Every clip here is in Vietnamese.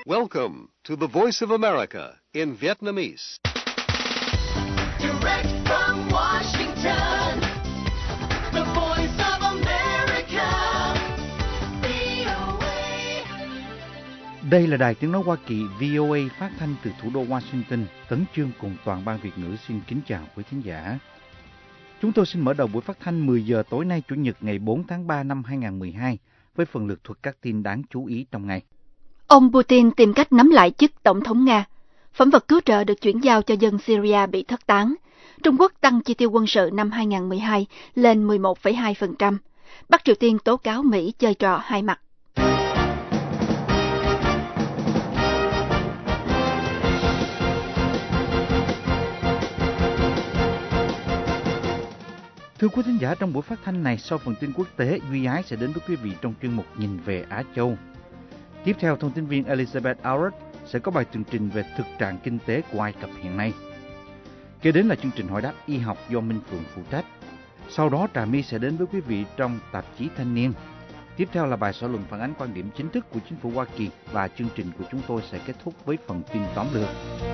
Welcome to the Voice of America in Vietnamese. Direct from Washington, the Voice of America, VOA. Đây là đài tiếng nói Hoa Kỳ VOA phát thanh từ thủ đô Washington. Tấn Chương cùng toàn ban Việt ngữ xin kính chào quý thính giả. Chúng tôi xin mở đầu buổi phát thanh 10 giờ tối nay Chủ nhật ngày 4 tháng 3 năm 2012 với phần lược thuật các tin đáng chú ý trong ngày. Ông Putin tìm cách nắm lại chức tổng thống Nga. Phẩm vật cứu trợ được chuyển giao cho dân Syria bị thất tán. Trung Quốc tăng chi tiêu quân sự năm 2012 lên 11,2%. Bắc Triều Tiên tố cáo Mỹ chơi trò hai mặt. Thưa quý thính giả, trong buổi phát thanh này, sau phần tin quốc tế, Duy Ái sẽ đến với quý vị trong chuyên mục Nhìn về Á Châu. Tiếp theo, thông tin viên Elizabeth Auret sẽ có bài tường trình về thực trạng kinh tế của Ai Cập hiện nay. Kế đến là chương trình hỏi đáp y học do Minh Phượng phụ trách. Sau đó, Trà My sẽ đến với quý vị trong tạp chí Thanh niên. Tiếp theo là bài xã luận phản ánh quan điểm chính thức của chính phủ Hoa Kỳ và chương trình của chúng tôi sẽ kết thúc với phần tin tóm lược.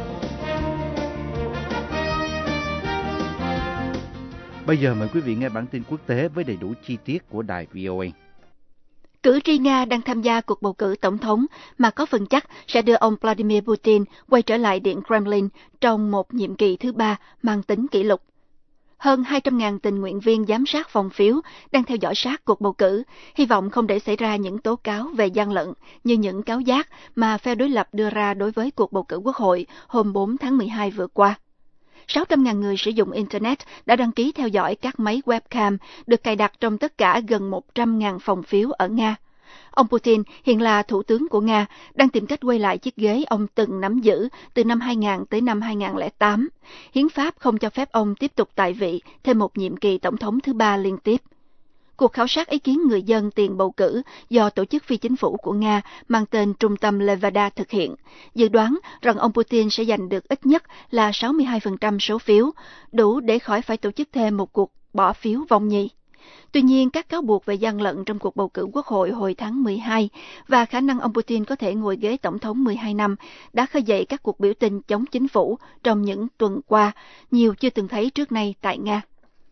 Bây giờ mời quý vị nghe bản tin quốc tế với đầy đủ chi tiết của đài VOA. Cử tri Nga đang tham gia cuộc bầu cử tổng thống mà có phần chắc sẽ đưa ông Vladimir Putin quay trở lại Điện Kremlin trong một nhiệm kỳ thứ ba mang tính kỷ lục. Hơn 200.000 tình nguyện viên giám sát phòng phiếu đang theo dõi sát cuộc bầu cử, hy vọng không để xảy ra những tố cáo về gian lận như những cáo giác mà phe đối lập đưa ra đối với cuộc bầu cử quốc hội hôm 4 tháng 12 vừa qua. 600.000 người sử dụng Internet đã đăng ký theo dõi các máy webcam được cài đặt trong tất cả gần 100.000 phòng phiếu ở Nga. Ông Putin hiện là thủ tướng của Nga, đang tìm cách quay lại chiếc ghế ông từng nắm giữ từ năm 2000 tới năm 2008. Hiến pháp không cho phép ông tiếp tục tại vị thêm một nhiệm kỳ tổng thống thứ ba liên tiếp. Cuộc khảo sát ý kiến người dân tiền bầu cử do tổ chức phi chính phủ của Nga mang tên Trung tâm Levada thực hiện, dự đoán rằng ông Putin sẽ giành được ít nhất là 62% số phiếu, đủ để khỏi phải tổ chức thêm một cuộc bỏ phiếu vòng nhì. Tuy nhiên, các cáo buộc về gian lận trong cuộc bầu cử quốc hội hồi tháng 12 và khả năng ông Putin có thể ngồi ghế tổng thống 12 năm đã khơi dậy các cuộc biểu tình chống chính phủ trong những tuần qua, nhiều chưa từng thấy trước nay tại Nga.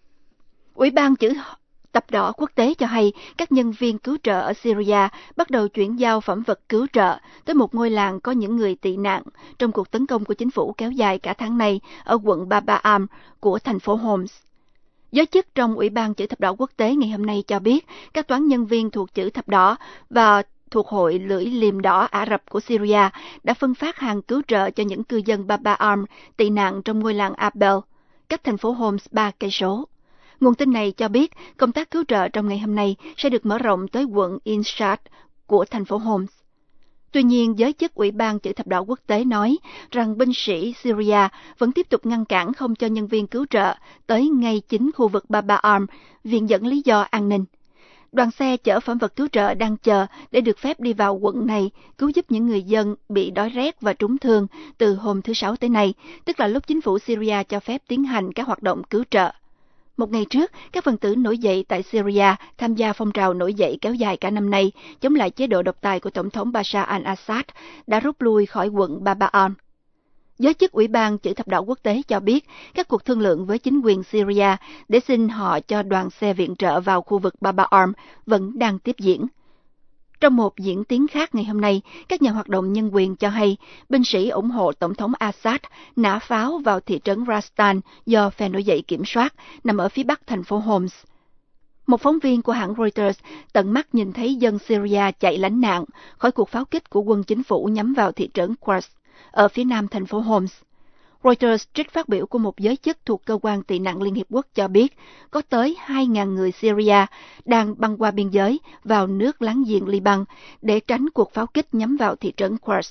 Ủy ban chữ Thập đỏ quốc tế cho hay các nhân viên cứu trợ ở Syria bắt đầu chuyển giao phẩm vật cứu trợ tới một ngôi làng có những người tị nạn trong cuộc tấn công của chính phủ kéo dài cả tháng này ở quận Baba Am của thành phố Homs. Giới chức trong Ủy ban chữ Thập đỏ quốc tế ngày hôm nay cho biết các toán nhân viên thuộc chữ Thập đỏ và thuộc Hội Lưỡi Liềm Đỏ Ả Rập của Syria đã phân phát hàng cứu trợ cho những cư dân Baba Am tị nạn trong ngôi làng Abel, cách thành phố Homs 3 cây số. Nguồn tin này cho biết công tác cứu trợ trong ngày hôm nay sẽ được mở rộng tới quận Inshad của thành phố Homs. Tuy nhiên, giới chức Ủy ban chữ Thập đỏ quốc tế nói rằng binh sĩ Syria vẫn tiếp tục ngăn cản không cho nhân viên cứu trợ tới ngay chính khu vực Baba Am, viện dẫn lý do an ninh. Đoàn xe chở phẩm vật cứu trợ đang chờ để được phép đi vào quận này cứu giúp những người dân bị đói rét và trúng thương từ hôm thứ Sáu tới nay, tức là lúc chính phủ Syria cho phép tiến hành các hoạt động cứu trợ. Một ngày trước, các phần tử nổi dậy tại Syria tham gia phong trào nổi dậy kéo dài cả năm nay chống lại chế độ độc tài của Tổng thống Bashar al-Assad đã rút lui khỏi quận Baba Am. Giới chức Ủy ban chữ Thập đỏ quốc tế cho biết các cuộc thương lượng với chính quyền Syria để xin họ cho đoàn xe viện trợ vào khu vực Baba Am vẫn đang tiếp diễn. Trong một diễn tiến khác ngày hôm nay, các nhà hoạt động nhân quyền cho hay binh sĩ ủng hộ Tổng thống Assad nã pháo vào thị trấn Rastan do phe nổi dậy kiểm soát, nằm ở phía bắc thành phố Homs. Một phóng viên của hãng Reuters tận mắt nhìn thấy dân Syria chạy lánh nạn khỏi cuộc pháo kích của quân chính phủ nhắm vào thị trấn Quds ở phía nam thành phố Homs. Reuters trích phát biểu của một giới chức thuộc Cơ quan Tị nạn Liên Hiệp Quốc cho biết có tới 2.000 người Syria đang băng qua biên giới vào nước láng giềng Liban để tránh cuộc pháo kích nhắm vào thị trấn Quds.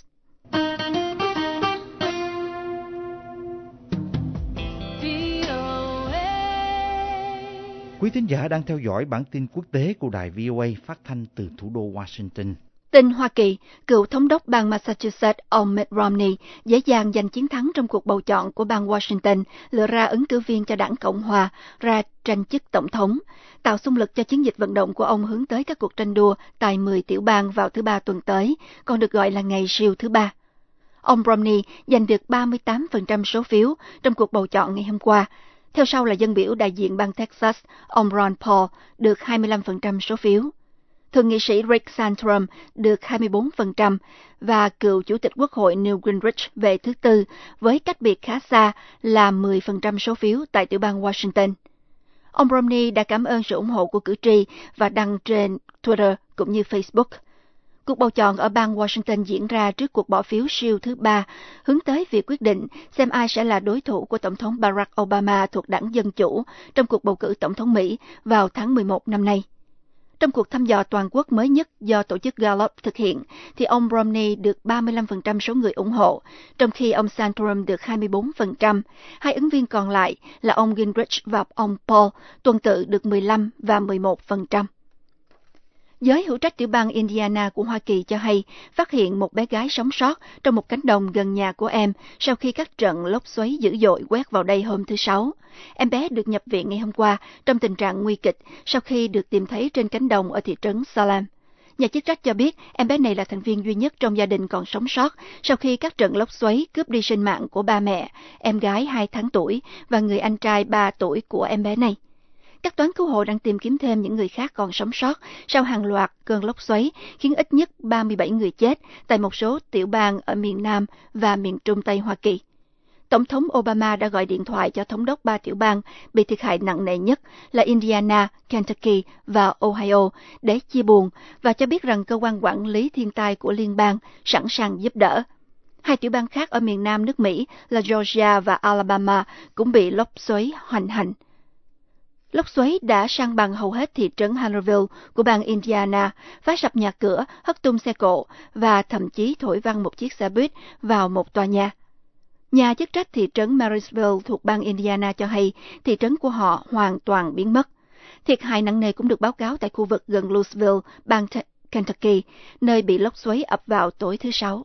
Quý thính giả đang theo dõi bản tin quốc tế của đài VOA phát thanh từ thủ đô Washington. Tin Hoa Kỳ, cựu thống đốc bang Massachusetts ông Mitt Romney dễ dàng giành chiến thắng trong cuộc bầu chọn của bang Washington, lựa ra ứng cử viên cho đảng Cộng hòa ra tranh chức tổng thống, tạo xung lực cho chiến dịch vận động của ông hướng tới các cuộc tranh đua tại 10 tiểu bang vào thứ Ba tuần tới, còn được gọi là ngày siêu thứ Ba. Ông Romney giành được 38% số phiếu trong cuộc bầu chọn ngày hôm qua. Theo sau là dân biểu đại diện bang Texas, ông Ron Paul được 25% số phiếu. Thượng nghị sĩ Rick Santorum được 24% và cựu chủ tịch quốc hội Newt Gingrich về thứ tư với cách biệt khá xa là 10% số phiếu tại tiểu bang Washington. Ông Romney đã cảm ơn sự ủng hộ của cử tri và đăng trên Twitter cũng như Facebook. Cuộc bầu chọn ở bang Washington diễn ra trước cuộc bỏ phiếu siêu thứ Ba, hướng tới việc quyết định xem ai sẽ là đối thủ của Tổng thống Barack Obama thuộc đảng Dân Chủ trong cuộc bầu cử Tổng thống Mỹ vào tháng 11 năm nay. Trong cuộc thăm dò toàn quốc mới nhất do tổ chức Gallup thực hiện, thì ông Romney được 35% số người ủng hộ, trong khi ông Santorum được 24%. Hai ứng viên còn lại là ông Gingrich và ông Paul tuần tự được 15 và 11%. Giới hữu trách tiểu bang Indiana của Hoa Kỳ cho hay phát hiện một bé gái sống sót trong một cánh đồng gần nhà của em sau khi các trận lốc xoáy dữ dội quét vào đây hôm thứ Sáu. Em bé được nhập viện ngày hôm qua trong tình trạng nguy kịch sau khi được tìm thấy trên cánh đồng ở thị trấn Salem. Nhà chức trách cho biết em bé này là thành viên duy nhất trong gia đình còn sống sót sau khi các trận lốc xoáy cướp đi sinh mạng của ba mẹ, em gái 2 tháng tuổi và người anh trai 3 tuổi của em bé này. Các toán cứu hộ đang tìm kiếm thêm những người khác còn sống sót sau hàng loạt cơn lốc xoáy khiến ít nhất 37 người chết tại một số tiểu bang ở miền Nam và miền Trung Tây Hoa Kỳ. Tổng thống Obama đã gọi điện thoại cho thống đốc 3 tiểu bang bị thiệt hại nặng nề nhất là Indiana, Kentucky và Ohio để chia buồn và cho biết rằng cơ quan quản lý thiên tai của liên bang sẵn sàng giúp đỡ. 2 tiểu bang khác ở miền Nam nước Mỹ là Georgia và Alabama cũng bị lốc xoáy hoành hành. Lốc xoáy đã san bằng hầu hết thị trấn Hooverville của bang Indiana, phá sập nhà cửa, hất tung xe cộ và thậm chí thổi văng một chiếc xe buýt vào một tòa nhà. Nhà chức trách thị trấn Marysville thuộc bang Indiana cho hay thị trấn của họ hoàn toàn biến mất. Thiệt hại nặng nề cũng được báo cáo tại khu vực gần Louisville, bang Kentucky, nơi bị lốc xoáy ập vào tối thứ Sáu.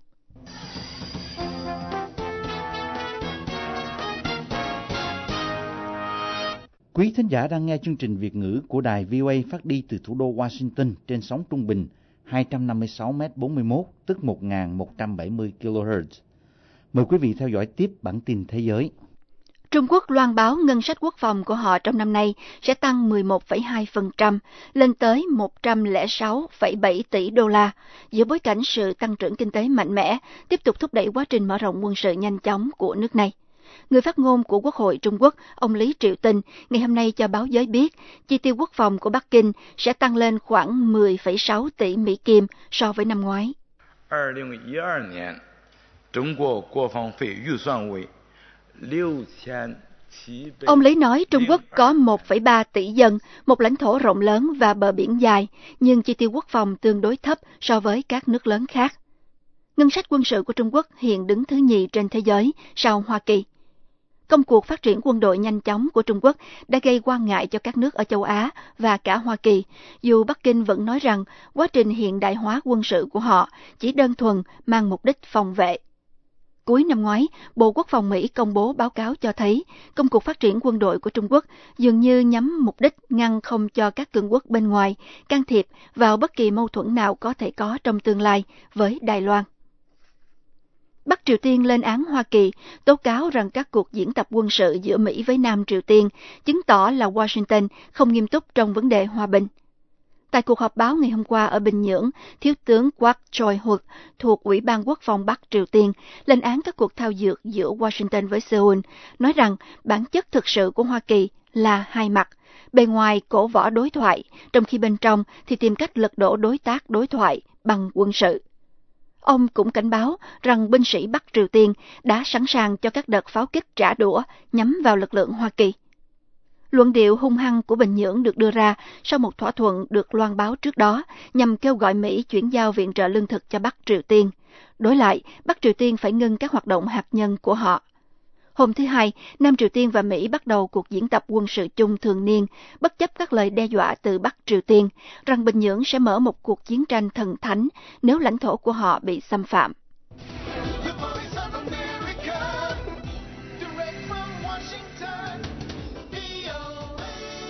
Quý thính giả đang nghe chương trình Việt ngữ của đài VOA phát đi từ thủ đô Washington trên sóng trung bình 256m41, tức 1.170 kHz. Mời quý vị theo dõi tiếp bản tin thế giới. Trung Quốc loan báo ngân sách quốc phòng của họ trong năm nay sẽ tăng 11,2%, lên tới 106,7 tỷ đô la, giữa bối cảnh sự tăng trưởng kinh tế mạnh mẽ tiếp tục thúc đẩy quá trình mở rộng quân sự nhanh chóng của nước này. Người phát ngôn của Quốc hội Trung Quốc, ông Lý Triệu Tinh, ngày hôm nay cho báo giới biết, chi tiêu quốc phòng của Bắc Kinh sẽ tăng lên khoảng 10,6 tỷ Mỹ Kim so với năm ngoái. 2012年中国国防费预算为 6,700 Ông Lý nói Trung Quốc có 1,3 tỷ dân, một lãnh thổ rộng lớn và bờ biển dài, nhưng chi tiêu quốc phòng tương đối thấp so với các nước lớn khác. Ngân sách quân sự của Trung Quốc hiện đứng thứ nhì trên thế giới sau Hoa Kỳ. Công cuộc phát triển quân đội nhanh chóng của Trung Quốc đã gây quan ngại cho các nước ở châu Á và cả Hoa Kỳ, dù Bắc Kinh vẫn nói rằng quá trình hiện đại hóa quân sự của họ chỉ đơn thuần mang mục đích phòng vệ. Cuối năm ngoái, Bộ Quốc phòng Mỹ công bố báo cáo cho thấy công cuộc phát triển quân đội của Trung Quốc dường như nhắm mục đích ngăn không cho các cường quốc bên ngoài can thiệp vào bất kỳ mâu thuẫn nào có thể có trong tương lai với Đài Loan. Bắc Triều Tiên lên án Hoa Kỳ, tố cáo rằng các cuộc diễn tập quân sự giữa Mỹ với Nam Triều Tiên chứng tỏ là Washington không nghiêm túc trong vấn đề hòa bình. Tại cuộc họp báo ngày hôm qua ở Bình Nhưỡng, Thiếu tướng Kwak Choi-huk thuộc Ủy ban Quốc phòng Bắc Triều Tiên lên án các cuộc thao dượt giữa Washington với Seoul, nói rằng bản chất thực sự của Hoa Kỳ là hai mặt, bề ngoài cổ võ đối thoại, trong khi bên trong thì tìm cách lật đổ đối tác đối thoại bằng quân sự. Ông cũng cảnh báo rằng binh sĩ Bắc Triều Tiên đã sẵn sàng cho các đợt pháo kích trả đũa nhắm vào lực lượng Hoa Kỳ. Luận điệu hung hăng của Bình Nhưỡng được đưa ra sau một thỏa thuận được loan báo trước đó nhằm kêu gọi Mỹ chuyển giao viện trợ lương thực cho Bắc Triều Tiên. Đối lại, Bắc Triều Tiên phải ngưng các hoạt động hạt nhân của họ. Hôm thứ Hai, Nam Triều Tiên và Mỹ bắt đầu cuộc diễn tập quân sự chung thường niên, bất chấp các lời đe dọa từ Bắc Triều Tiên rằng Bình Nhưỡng sẽ mở một cuộc chiến tranh thần thánh nếu lãnh thổ của họ bị xâm phạm. The voice of America, direct from Washington, VOA.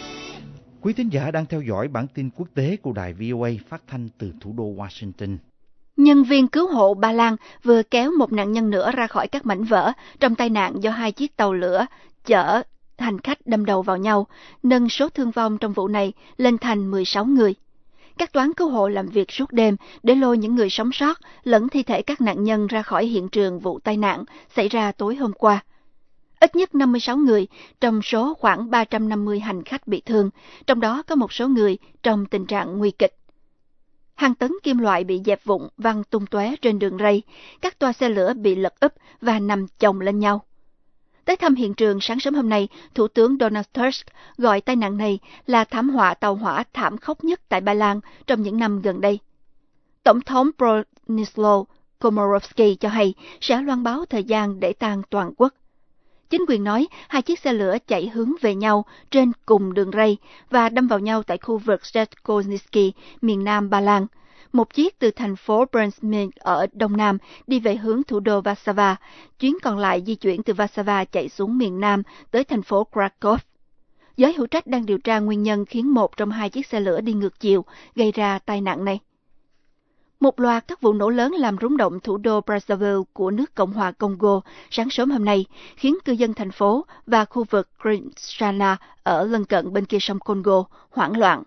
Quý thính giả đang theo dõi bản tin quốc tế của đài VOA phát thanh từ thủ đô Washington. Nhân viên cứu hộ Ba Lan vừa kéo một nạn nhân nữa ra khỏi các mảnh vỡ trong tai nạn do hai chiếc tàu lửa chở hành khách đâm đầu vào nhau, nâng số thương vong trong vụ này lên thành 16 người. Các toán cứu hộ làm việc suốt đêm để lôi những người sống sót lẫn thi thể các nạn nhân ra khỏi hiện trường vụ tai nạn xảy ra tối hôm qua. Ít nhất 56 người trong số khoảng 350 hành khách bị thương, trong đó có một số người trong tình trạng nguy kịch. Hàng tấn kim loại bị dẹp vụn văng tung tóe trên đường ray, các toa xe lửa bị lật úp và nằm chồng lên nhau. Tới thăm hiện trường sáng sớm hôm nay, Thủ tướng Donald Tusk gọi tai nạn này là thảm họa tàu hỏa thảm khốc nhất tại Ba Lan trong những năm gần đây. Tổng thống Bronislaw Komorowski cho hay sẽ loan báo thời gian để tang toàn quốc. Chính quyền nói hai chiếc xe lửa chạy hướng về nhau trên cùng đường ray và đâm vào nhau tại khu vực Rzeczkowski, miền nam Ba Lan. Một chiếc từ thành phố Brzeźny ở đông nam đi về hướng thủ đô Warszawa, chuyến còn lại di chuyển từ Warszawa chạy xuống miền nam tới thành phố Kraków. Giới hữu trách đang điều tra nguyên nhân khiến một trong hai chiếc xe lửa đi ngược chiều gây ra tai nạn này. Một loạt các vụ nổ lớn làm rúng động thủ đô Brazzaville của nước Cộng hòa Congo sáng sớm hôm nay, khiến cư dân thành phố và khu vực Kinshasa ở lân cận bên kia sông Congo hoảng loạn.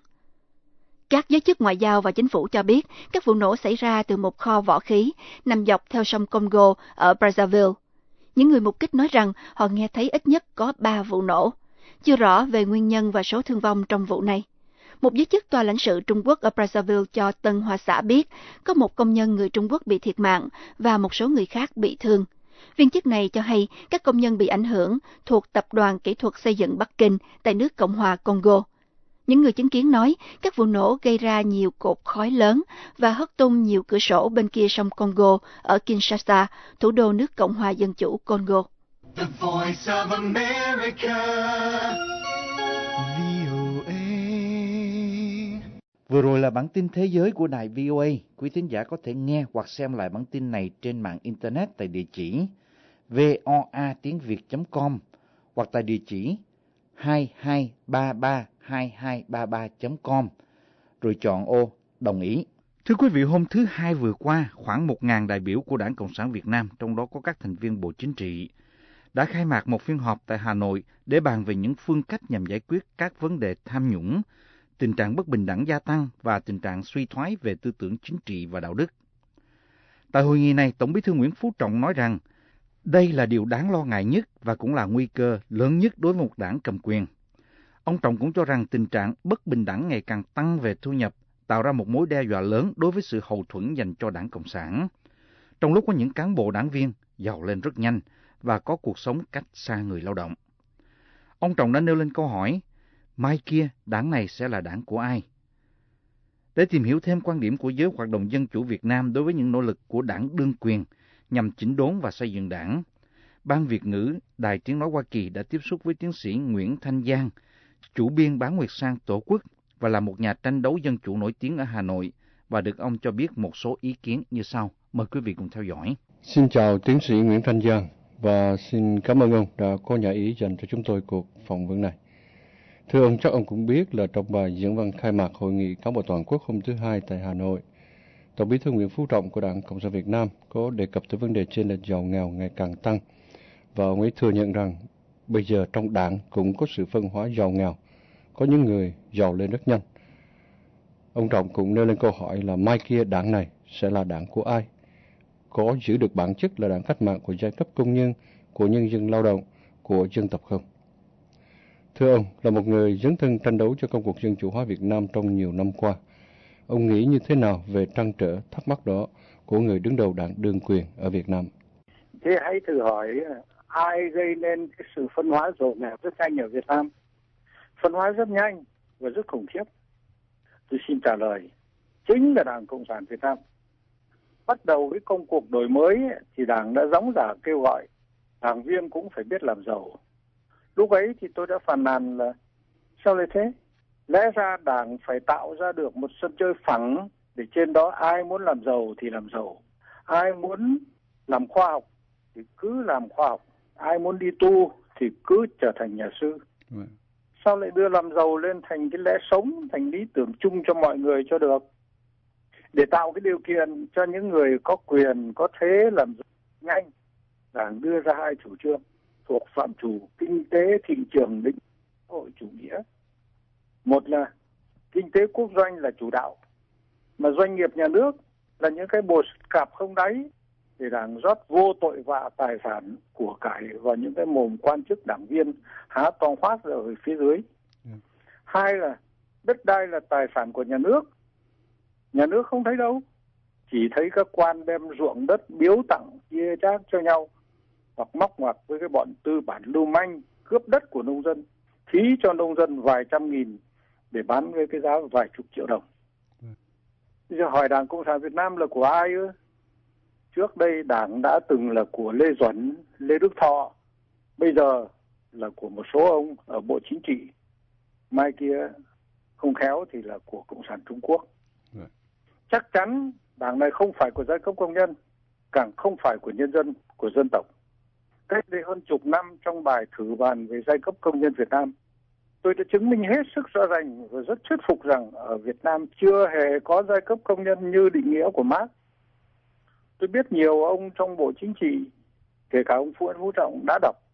Các giới chức ngoại giao và chính phủ cho biết các vụ nổ xảy ra từ một kho võ khí nằm dọc theo sông Congo ở Brazzaville. Những người mục kích nói rằng họ nghe thấy ít nhất có 3 vụ nổ. Chưa rõ về nguyên nhân và số thương vong trong vụ này. Một giới chức tòa lãnh sự Trung Quốc ở Brazzaville cho Tân Hoa Xã biết có một công nhân người Trung Quốc bị thiệt mạng và một số người khác bị thương. Viên chức này cho hay các công nhân bị ảnh hưởng thuộc Tập đoàn Kỹ thuật Xây dựng Bắc Kinh tại nước Cộng hòa Congo. Những người chứng kiến nói các vụ nổ gây ra nhiều cột khói lớn và hất tung nhiều cửa sổ bên kia sông Congo ở Kinshasa, thủ đô nước Cộng hòa Dân chủ Congo. The voice of America. Vừa rồi là bản tin thế giới của đài VOA. Quý thính giả có thể nghe hoặc xem lại bản tin này trên mạng Internet tại địa chỉ voatiengviet.com hoặc tại địa chỉ 22332233.com rồi chọn ô đồng ý. Thưa quý vị, hôm thứ Hai vừa qua, khoảng 1.000 đại biểu của Đảng Cộng sản Việt Nam, trong đó có các thành viên Bộ Chính trị, đã khai mạc một phiên họp tại Hà Nội để bàn về những phương cách nhằm giải quyết các vấn đề tham nhũng, tình trạng bất bình đẳng gia tăng và tình trạng suy thoái về tư tưởng chính trị và đạo đức. Tại hội nghị này, Tổng Bí thư Nguyễn Phú Trọng nói rằng đây là điều đáng lo ngại nhất và cũng là nguy cơ lớn nhất đối với một đảng cầm quyền. Ông Trọng cũng cho rằng tình trạng bất bình đẳng ngày càng tăng về thu nhập tạo ra một mối đe dọa lớn đối với sự hậu thuẫn dành cho Đảng Cộng sản. Trong lúc có những cán bộ đảng viên giàu lên rất nhanh và có cuộc sống cách xa người lao động. Ông Trọng đã nêu lên câu hỏi, mai kia đảng này sẽ là đảng của ai? Để tìm hiểu thêm quan điểm của giới hoạt động dân chủ Việt Nam đối với những nỗ lực của đảng đương quyền nhằm chỉnh đốn và xây dựng đảng, Ban Việt ngữ Đài Tiếng nói Hoa Kỳ đã tiếp xúc với tiến sĩ Nguyễn Thanh Giang, chủ biên Bán Nguyệt Sang Tổ quốc và là một nhà tranh đấu dân chủ nổi tiếng ở Hà Nội, và được ông cho biết một số ý kiến như sau. Mời quý vị cùng theo dõi. Xin chào tiến sĩ Nguyễn Thanh Giang và xin cảm ơn ông đã có nhã ý dành cho chúng tôi cuộc phỏng vấn này. Thưa ông, chắc ông cũng biết là trong bài diễn văn khai mạc Hội nghị Cán bộ Toàn quốc hôm thứ Hai tại Hà Nội, Tổng Bí thư Nguyễn Phú Trọng của Đảng Cộng sản Việt Nam có đề cập tới vấn đề chênh lệch giàu nghèo ngày càng tăng, và ông ấy thừa nhận rằng bây giờ trong đảng cũng có sự phân hóa giàu nghèo, có những người giàu lên rất nhanh. Ông Trọng cũng nêu lên câu hỏi là mai kia đảng này sẽ là đảng của ai? Có giữ được bản chất là đảng cách mạng của giai cấp công nhân, của nhân dân lao động, của dân tộc không? Thưa ông, là một người dấn thân tranh đấu cho công cuộc dân chủ hóa Việt Nam trong nhiều năm qua, ông nghĩ như thế nào về trăn trở thắc mắc đó của người đứng đầu đảng đương quyền ở Việt Nam? Thế hãy thử hỏi ai gây nên cái sự phân hóa giàu nghèo rất nhanh ở Việt Nam? Phân hóa rất nhanh và rất khủng khiếp. Tôi xin trả lời, chính là Đảng Cộng sản Việt Nam. Bắt đầu với công cuộc đổi mới thì Đảng đã gióng giạc kêu gọi đảng viên cũng phải biết làm giàu. Lúc ấy thì tôi đã phàn nàn là sao lại thế? Lẽ ra đảng phải tạo ra được một sân chơi phẳng để trên đó ai muốn làm giàu thì làm giàu, ai muốn làm khoa học thì cứ làm khoa học, ai muốn đi tu thì cứ trở thành nhà sư. Sao lại đưa làm giàu lên thành cái lẽ sống, thành lý tưởng chung cho mọi người cho được? Để tạo cái điều kiện cho những người có quyền, có thế làm giàu nhanh, đảng đưa ra hai chủ trương thuộc phạm trù kinh tế thị trường định xã hội chủ nghĩa. Một là kinh tế quốc doanh là chủ đạo, mà doanh nghiệp nhà nước là những cái bồ cạp không đáy để đảng rót vô tội vạ tài sản của cải vào những cái mồm quan chức đảng viên há to hoác ở phía dưới. Hai là đất đai là tài sản của nhà nước không thấy đâu, chỉ thấy các quan đem ruộng đất biếu tặng chia chác cho nhau, hoặc móc ngoặc với cái bọn tư bản lưu manh cướp đất của nông dân, thí cho nông dân vài trăm nghìn để bán với cái giá vài chục triệu đồng. Bây giờ hỏi Đảng Cộng sản Việt Nam là của ai ư? Trước đây Đảng đã từng là của Lê Duẩn, Lê Đức Thọ, bây giờ là của một số ông ở Bộ Chính trị, mai kia không khéo thì là của Cộng sản Trung Quốc. Chắc chắn Đảng này không phải của giai cấp công nhân, càng không phải của nhân dân, của dân tộc. Cách đây hơn chục năm trong bài thử bàn về giai cấp công nhân Việt Nam, tôi đã chứng minh hết sức rõ ràng và rất thuyết phục rằng ở Việt Nam chưa hề có giai cấp công nhân như định nghĩa của Mác. Tôi biết nhiều ông trong Bộ Chính trị, kể cả ông Nguyễn Phú Trọng đã đọc.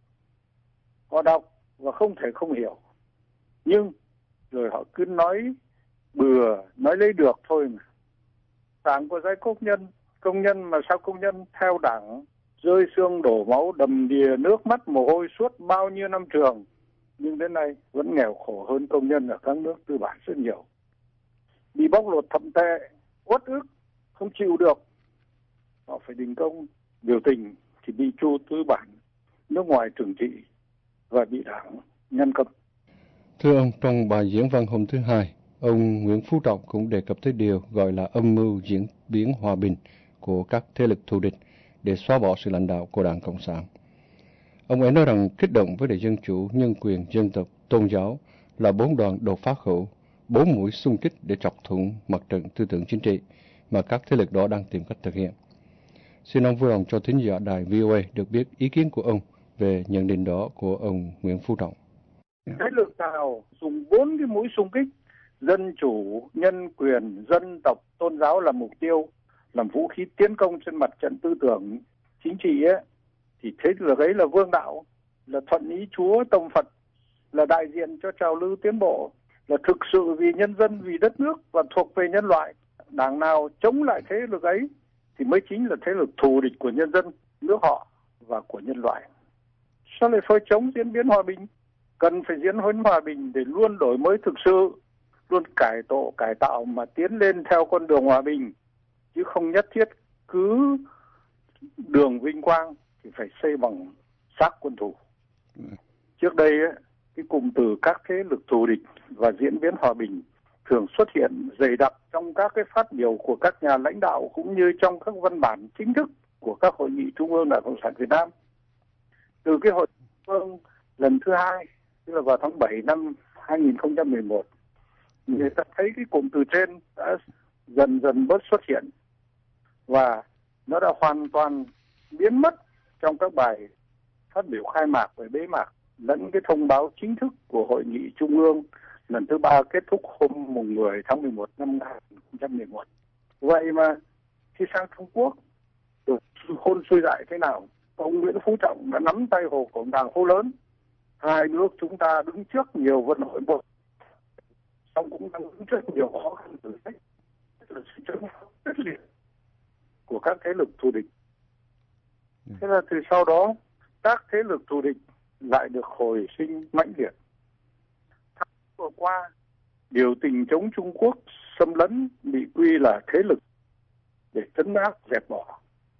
Họ đọc và không thể không hiểu. Nhưng rồi họ cứ nói bừa, nói lấy được thôi mà. Đảng của giai cấp công nhân mà sao công nhân theo Đảng rơi xương đổ máu, đầm đìa nước mắt mồ hôi suốt bao nhiêu năm trường, nhưng đến nay vẫn nghèo khổ hơn công nhân ở các nước tư bản rất nhiều. Bị bóc lột thậm tệ, uất ức, không chịu được. Họ phải đình công, biểu tình thì bị Chu tư bản nước ngoài trừng trị và bị Đảng nhân cấm. Thưa ông, trong bài diễn văn hôm thứ Hai, ông Nguyễn Phú Trọng cũng đề cập tới điều gọi là âm mưu diễn biến hòa bình của các thế lực thù địch để xóa bỏ sự lãnh đạo của Đảng Cộng sản. Ông ấy nói rằng kích động vấn đề dân chủ, nhân quyền, dân tộc, tôn giáo là 4 đoàn đột phá khẩu, 4 mũi xung kích để chọc thủng mặt trận tư tưởng chính trị mà các thế lực đó đang tìm cách thực hiện. Xin ông vui lòng cho thính giả đài VOA được biết ý kiến của ông về nhận định đó của ông Nguyễn Phú Trọng. Thế lực nào dùng 4 cái mũi xung kích, dân chủ, nhân quyền, dân tộc, tôn giáo làm mục tiêu, làm vũ khí tiến công trên mặt trận tư tưởng chính trị ấy, thì thế lực ấy là vương đạo, là thuận ý Chúa Tông Phật, là đại diện cho trào lưu tiến bộ, là thực sự vì nhân dân, vì đất nước và thuộc về nhân loại. Đảng nào chống lại thế lực ấy thì mới chính là thế lực thù địch của nhân dân, nước họ và của nhân loại. Sao lại phơi chống diễn biến hòa bình? Cần phải diễn biến hòa bình để luôn đổi mới thực sự, luôn cải tạo mà tiến lên theo con đường hòa bình, chứ không nhất thiết cứ đường vinh quang thì phải xây bằng xác quân thù. Trước đây cái cụm từ các thế lực thù địch và diễn biến hòa bình thường xuất hiện dày đặc trong các cái phát biểu của các nhà lãnh đạo cũng như trong các văn bản chính thức của các hội nghị trung ương Đảng Cộng sản Việt Nam. Từ cái hội trung ương lần thứ 2, tức là vào tháng 7 năm 2011, người ta thấy cái cụm từ trên đã dần dần bớt xuất hiện và nó đã hoàn toàn biến mất trong các bài phát biểu khai mạc và bế mạc lẫn cái thông báo chính thức của hội nghị trung ương lần thứ 3 kết thúc hôm 10 tháng 11 năm 2011. Vậy mà khi sang Trung Quốc được hôn xuôi dại thế nào, ông Nguyễn Phú Trọng đã nắm tay Hồ Cộng đảng hô lớn: hai nước chúng ta đứng trước nhiều vận hội một, song cũng đang đứng trước nhiều khó khăn thử thách, là sự chống quyết liệt của các thế lực thù địch. Thế là từ sau đó các thế lực thù địch lại được hồi sinh mãnh liệt. Tháng vừa qua, biểu tình chống Trung Quốc xâm lấn bị quy là thế lực để trấn áp dẹp bỏ.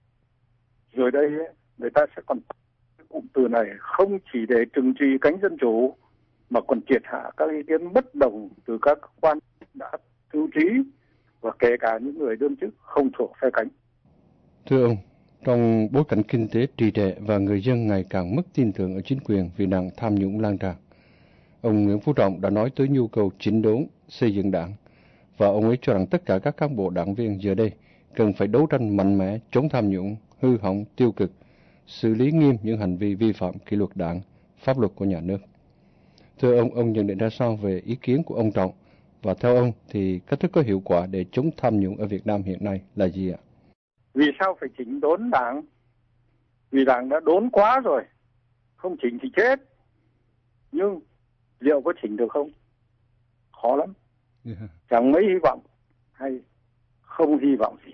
Rồi đây người ta sẽ còn cụm từ này không chỉ để trừng trị cánh dân chủ mà còn triệt hạ các ý kiến bất đồng từ các quan đã hữu trí và kể cả những người đương chức không thuộc phe cánh. Thưa ông, Trong bối cảnh kinh tế trì trệ và người dân ngày càng mất tin tưởng ở chính quyền vì nạn tham nhũng lan tràn, ông Nguyễn Phú Trọng đã nói tới nhu cầu chỉnh đốn, xây dựng đảng, và ông ấy cho rằng tất cả các cán bộ đảng viên giờ đây cần phải đấu tranh mạnh mẽ chống tham nhũng, hư hỏng, tiêu cực, xử lý nghiêm những hành vi vi phạm kỷ luật đảng, pháp luật của nhà nước. Thưa ông nhận định ra sao về ý kiến của ông Trọng, và theo ông thì cách thức có hiệu quả để chống tham nhũng ở Việt Nam hiện nay là gì ạ? Vì sao phải chỉnh đốn đảng? Vì đảng đã đốn quá rồi, không chỉnh thì chết. Nhưng liệu có chỉnh được không? Khó lắm. Chẳng mấy hy vọng hay không hy vọng gì.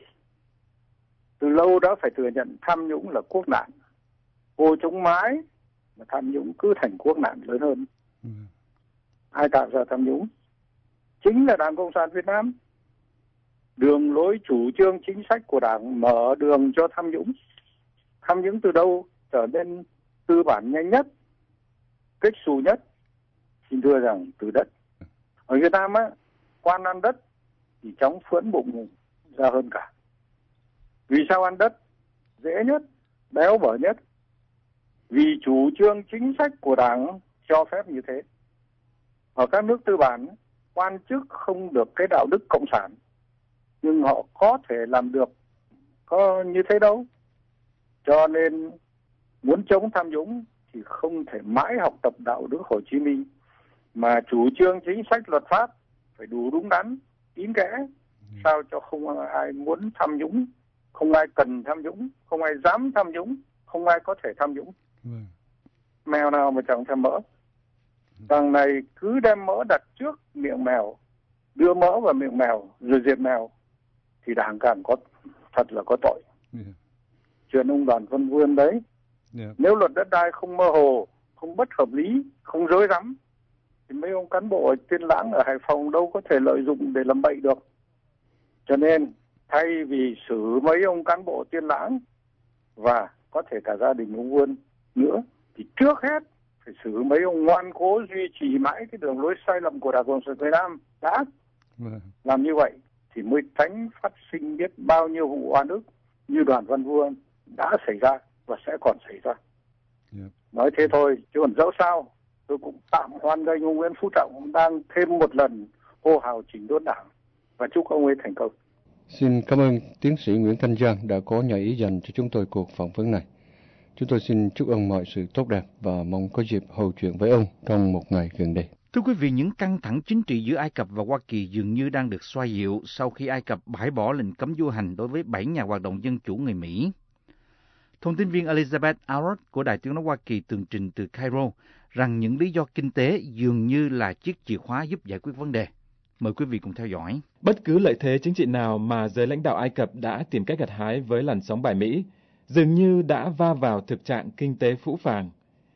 Từ lâu đã phải thừa nhận tham nhũng là quốc nạn. Vô chống mái mà tham nhũng cứ thành quốc nạn lớn hơn. Ai tạo ra tham nhũng? Chính là Đảng Cộng sản Việt Nam. Đường lối chủ trương chính sách của Đảng mở đường cho tham nhũng. Tham nhũng từ đâu trở nên tư bản nhanh nhất, kích xù nhất? Xin thưa rằng từ đất. Ở Việt Nam á, quan ăn đất thì chóng phưỡn bụng ra hơn cả. Vì sao ăn đất? Dễ nhất, béo bở nhất. Vì chủ trương chính sách của Đảng cho phép như thế. Ở các nước tư bản, quan chức không được cái đạo đức cộng sản, nhưng họ có thể làm được có như thế đâu. Cho nên muốn chống tham nhũng thì không thể mãi học tập đạo đức Hồ Chí Minh, mà chủ trương chính sách luật pháp phải đủ đúng đắn, kín kẽ, sao cho không ai muốn tham nhũng, không ai cần tham nhũng, không ai dám tham nhũng, không ai có thể tham nhũng. Mèo nào mà chẳng thèm mỡ. Đằng này cứ đem mỡ đặt trước miệng mèo, đưa mỡ vào miệng mèo rồi diệt mèo, thì Đảng càng có thật là có tội. Chuyện ông Đoàn Văn Vươn đấy. Nếu luật đất đai không mơ hồ, không bất hợp lý, không rối rắm, thì mấy ông cán bộ ở Tiên Lãng ở Hải Phòng đâu có thể lợi dụng để làm bậy được. Cho nên thay vì xử mấy ông cán bộ Tiên Lãng và có thể cả gia đình ông Vươn nữa, thì trước hết phải xử mấy ông ngoan cố duy trì mãi cái đường lối sai lầm của Đảng Cộng sản Việt Nam đã. Làm như vậy thì mới tránh phát sinh biết bao nhiêu vụ oan ức như Đoàn Văn Vươn đã xảy ra và sẽ còn xảy ra. Nói thế thôi, chứ còn dẫu sao tôi cũng tạm hoan nghênh ông Nguyễn Phú Trọng đang thêm một lần hô hào chỉnh đốn Đảng và chúc ông ấy thành công. Xin cảm ơn tiến sĩ Nguyễn Thanh Giang đã có nhà ý dành cho chúng tôi cuộc phỏng vấn này. Chúng tôi xin chúc ông mọi sự tốt đẹp và mong có dịp hầu chuyện với ông trong một ngày gần đây. Thưa quý vị, những căng thẳng chính trị giữa Ai Cập và Hoa Kỳ dường như đang được xoa dịu sau khi Ai Cập bãi bỏ lệnh cấm du hành đối với 7 nhà hoạt động dân chủ người Mỹ. Thông tin viên Elizabeth Auert của Đài Tiếng nói Hoa Kỳ tường trình từ Cairo rằng những lý do kinh tế dường như là chiếc chìa khóa giúp giải quyết vấn đề. Mời quý vị cùng theo dõi. Bất cứ lợi thế chính trị nào mà giới lãnh đạo Ai Cập đã tìm cách gặt hái với làn sóng bài Mỹ dường như đã va vào thực trạng kinh tế phũ phàng.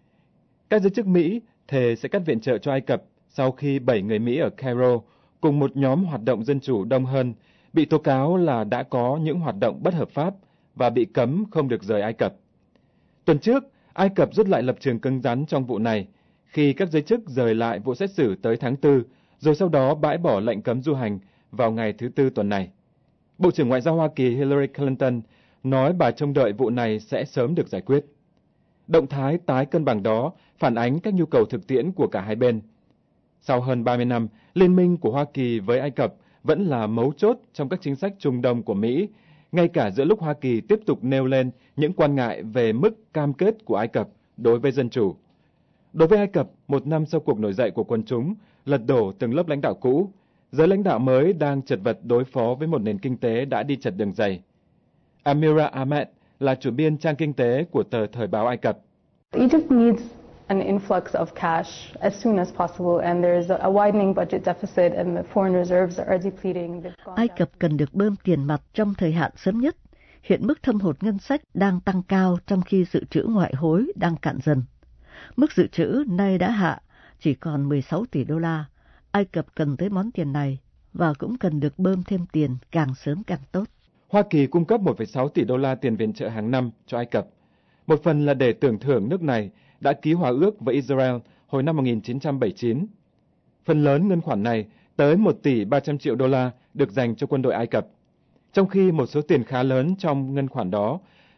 Các giới chức Mỹ thề sẽ cắt viện trợ cho Ai Cập sau khi 7 người Mỹ ở Cairo cùng một nhóm hoạt động dân chủ đông hơn bị tố cáo là đã có những hoạt động bất hợp pháp và bị cấm không được rời Ai Cập. Tuần trước, Ai Cập rút lại lập trường cứng rắn trong vụ này khi các giới chức rời lại vụ xét xử tới tháng 4, rồi sau đó bãi bỏ lệnh cấm du hành vào ngày thứ Tư tuần này. Bộ trưởng Ngoại giao Hoa Kỳ Hillary Clinton nói bà trông đợi vụ này sẽ sớm được giải quyết. Động thái tái cân bằng đó phản ánh các nhu cầu thực tiễn của cả hai bên. Sau hơn 30 năm, liên minh của Hoa Kỳ với Ai Cập vẫn là mấu chốt trong các chính sách Trung Đông của Mỹ, ngay cả giữa lúc Hoa Kỳ tiếp tục nêu lên những quan ngại về mức cam kết của Ai Cập đối với dân chủ. Đối với Ai Cập, một năm sau cuộc nổi dậy của quần chúng, lật đổ từng lớp lãnh đạo cũ, giới lãnh đạo mới đang chật vật đối phó với một nền kinh tế đã đi chật đường dày. Amira Ahmed là chủ biên trang kinh tế của tờ Thời báo Ai Cập. Egypt needs an influx of cash as soon as possible, and there is a widening budget deficit, and the foreign reserves are depleting. Ai Cập cần được bơm tiền mặt trong thời hạn sớm nhất. Hiện mức thâm hụt ngân sách đang tăng cao trong khi dự trữ ngoại hối đang cạn dần. Mức dự trữ nay đã hạ, chỉ còn 16 tỷ đô la. Ai Cập cần tới món tiền này và cũng cần được bơm thêm tiền càng sớm càng tốt. Hoa Kỳ cung cấp 1,6 tỷ đô la tiền viện trợ hàng năm cho Ai Cập. Một phần là để tưởng thưởng nước này đã ký hòa ước với Israel hồi năm 1979. Phần lớn ngân khoản này, tới 1 tỷ 300 triệu đô la, được dành cho quân đội Ai Cập. Trong khi một số tiền khá lớn trong ngân khoản đó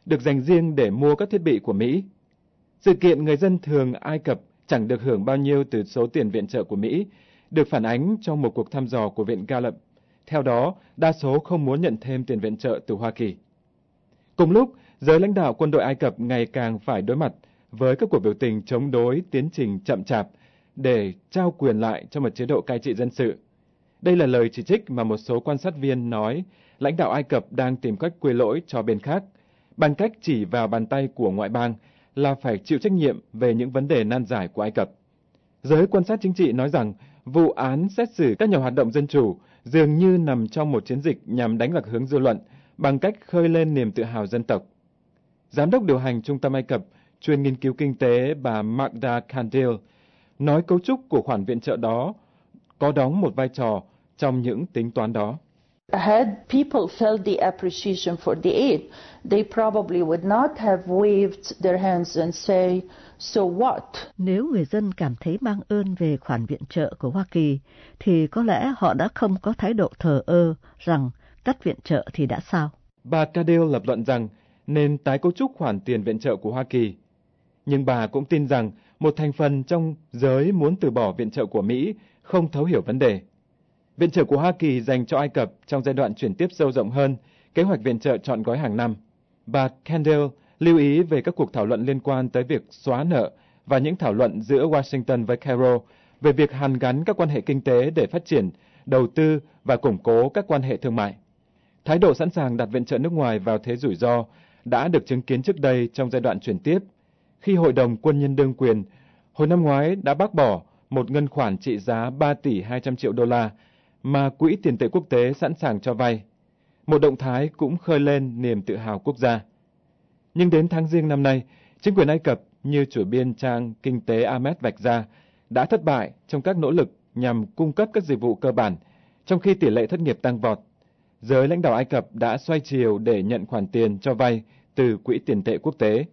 được dành riêng để mua các thiết bị của Mỹ. Sự kiện người dân thường Ai Cập chẳng được hưởng bao nhiêu từ số tiền viện trợ của Mỹ được phản ánh trong một cuộc thăm dò của Viện Gallup. Theo đó, đa số không muốn nhận thêm tiền viện trợ từ Hoa Kỳ. Cùng lúc, giới lãnh đạo quân đội Ai Cập ngày càng phải đối mặt với các cuộc biểu tình chống đối tiến trình chậm chạp để trao quyền lại cho một chế độ cai trị dân sự. Đây là lời chỉ trích mà một số quan sát viên nói lãnh đạo Ai Cập đang tìm cách quy lỗi cho bên khác, bằng cách chỉ vào bàn tay của ngoại bang là phải chịu trách nhiệm về những vấn đề nan giải của Ai Cập. Giới quan sát chính trị nói rằng vụ án xét xử các nhà hoạt động dân chủ dường như nằm trong một chiến dịch nhằm đánh lạc hướng dư luận bằng cách khơi lên niềm tự hào dân tộc. Giám đốc điều hành Trung tâm Ai Cập chuyên nghiên cứu kinh tế bà Magda Kandil nói cấu trúc của khoản viện trợ đó có đóng một vai trò trong những tính toán đó. Had people felt the appreciation for the aid, they probably would not have waved their hands and say, so what? Nếu người dân cảm thấy mang ơn về khoản viện trợ của Hoa Kỳ, thì có lẽ họ đã không có thái độ thờ ơ rằng cắt viện trợ thì đã sao. Bà Kandil lập luận rằng nên tái cấu trúc khoản tiền viện trợ của Hoa Kỳ. Nhưng bà cũng tin rằng một thành phần trong giới muốn từ bỏ viện trợ của Mỹ không thấu hiểu vấn đề. Viện trợ của Hoa Kỳ dành cho Ai Cập trong giai đoạn chuyển tiếp sâu rộng hơn kế hoạch viện trợ trọn gói hàng năm. Bà Kandil lưu ý về các cuộc thảo luận liên quan tới việc xóa nợ và những thảo luận giữa Washington với Cairo về việc hàn gắn các quan hệ kinh tế để phát triển, đầu tư và củng cố các quan hệ thương mại. Thái độ sẵn sàng đặt viện trợ nước ngoài vào thế rủi ro đã được chứng kiến trước đây trong giai đoạn chuyển tiếp, khi Hội đồng Quân nhân đương quyền hồi năm ngoái đã bác bỏ một ngân khoản trị giá 3 tỷ 200 triệu đô la mà Quỹ tiền tệ quốc tế sẵn sàng cho vay. Một động thái cũng khơi lên niềm tự hào quốc gia. Nhưng đến tháng Giêng năm nay, chính quyền Ai Cập như chủ biên trang Kinh tế Ahmed vạch ra đã thất bại trong các nỗ lực nhằm cung cấp các dịch vụ cơ bản, trong khi tỷ lệ thất nghiệp tăng vọt. Giới lãnh đạo Ai Cập đã xoay chiều để nhận khoản tiền cho vay từ Quỹ tiền tệ quốc tế.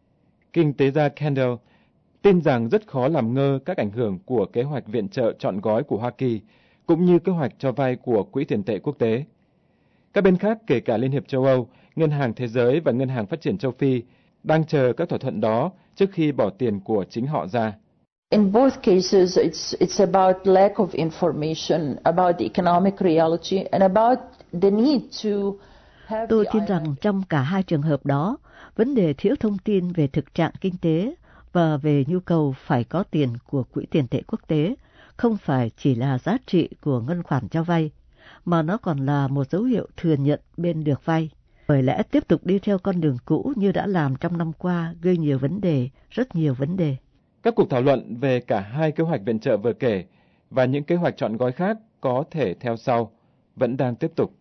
Kinh tế gia Kandil tin rằng rất khó làm ngơ các ảnh hưởng của kế hoạch viện trợ trọn gói của Hoa Kỳ, cũng như kế hoạch cho vay của Quỹ tiền tệ quốc tế. Các bên khác, kể cả Liên hiệp châu Âu, Ngân hàng Thế giới và Ngân hàng Phát triển châu Phi, đang chờ các thỏa thuận đó trước khi bỏ tiền của chính họ ra. In both cases, it's about lack of information about the economic reality and about the need to have. Tôi tin rằng trong cả hai trường hợp đó, vấn đề thiếu thông tin về thực trạng kinh tế và về nhu cầu phải có tiền của Quỹ tiền tệ quốc tế không phải chỉ là giá trị của ngân khoản cho vay, mà nó còn là một dấu hiệu thừa nhận bên được vay. Bởi lẽ tiếp tục đi theo con đường cũ như đã làm trong năm qua gây nhiều vấn đề, rất nhiều vấn đề. Các cuộc thảo luận về cả hai kế hoạch viện trợ vừa kể và những kế hoạch trọn gói khác có thể theo sau vẫn đang tiếp tục.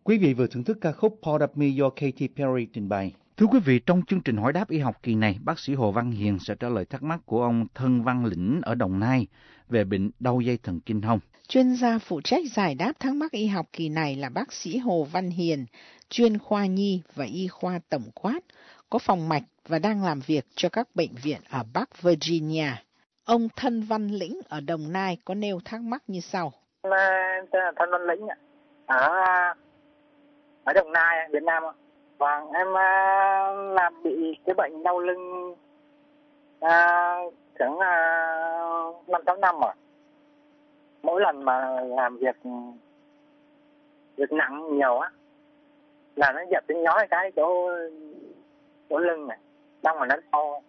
Quý vị vừa thưởng thức ca khúc Part of Me do Katy Perry trình bày. Thưa quý vị, trong chương trình hỏi đáp y học kỳ này, bác sĩ Hồ Văn Hiền sẽ trả lời thắc mắc của ông Thân Văn Lĩnh ở Đồng Nai về bệnh đau dây thần kinh hông. Chuyên gia phụ trách giải đáp thắc mắc y học kỳ này là bác sĩ Hồ Văn Hiền, chuyên khoa nhi và y khoa tổng quát, có phòng mạch và đang làm việc cho các bệnh viện ở Bắc Virginia. Ông Thân Văn Lĩnh ở Đồng Nai có nêu thắc mắc như sau. Em tên là Thân Văn Lĩnh ở Đồng Nai, Việt Nam. Vâng, em làm bị cái bệnh đau lưng khoảng 5-6 năm rồi. Mỗi lần mà làm việc nặng nhiều á là nó giật đến nhói cái chỗ lưng này, xong rồi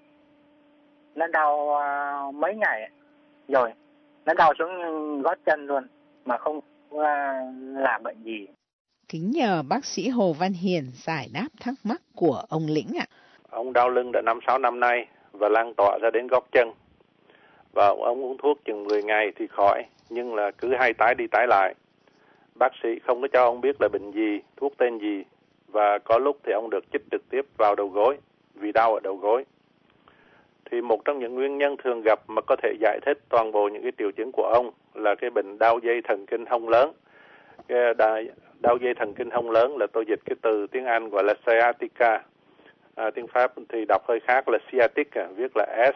nó đau mấy ngày rồi, nó đau xuống gót chân luôn mà không làm bệnh gì. Kính nhờ bác sĩ Hồ Văn Hiền giải đáp thắc mắc của ông Lĩnh ạ. Ông đau lưng đã 5-6 năm nay và lan tỏa ra đến gót chân. Và ông uống thuốc chừng 10 ngày thì khỏi, nhưng là cứ hay tái đi tái lại. Bác sĩ không có cho ông biết là bệnh gì, thuốc tên gì, và có lúc thì ông được chích trực tiếp vào đầu gối vì đau ở đầu gối. Thì một trong những nguyên nhân thường gặp mà có thể giải thích toàn bộ những cái triệu chứng của ông là cái bệnh đau dây thần kinh hông lớn. Cái đau dây thần kinh hông lớn là tôi dịch cái từ tiếng Anh gọi là sciatica. Tiếng Pháp thì đọc hơi khác là sciatic, viết là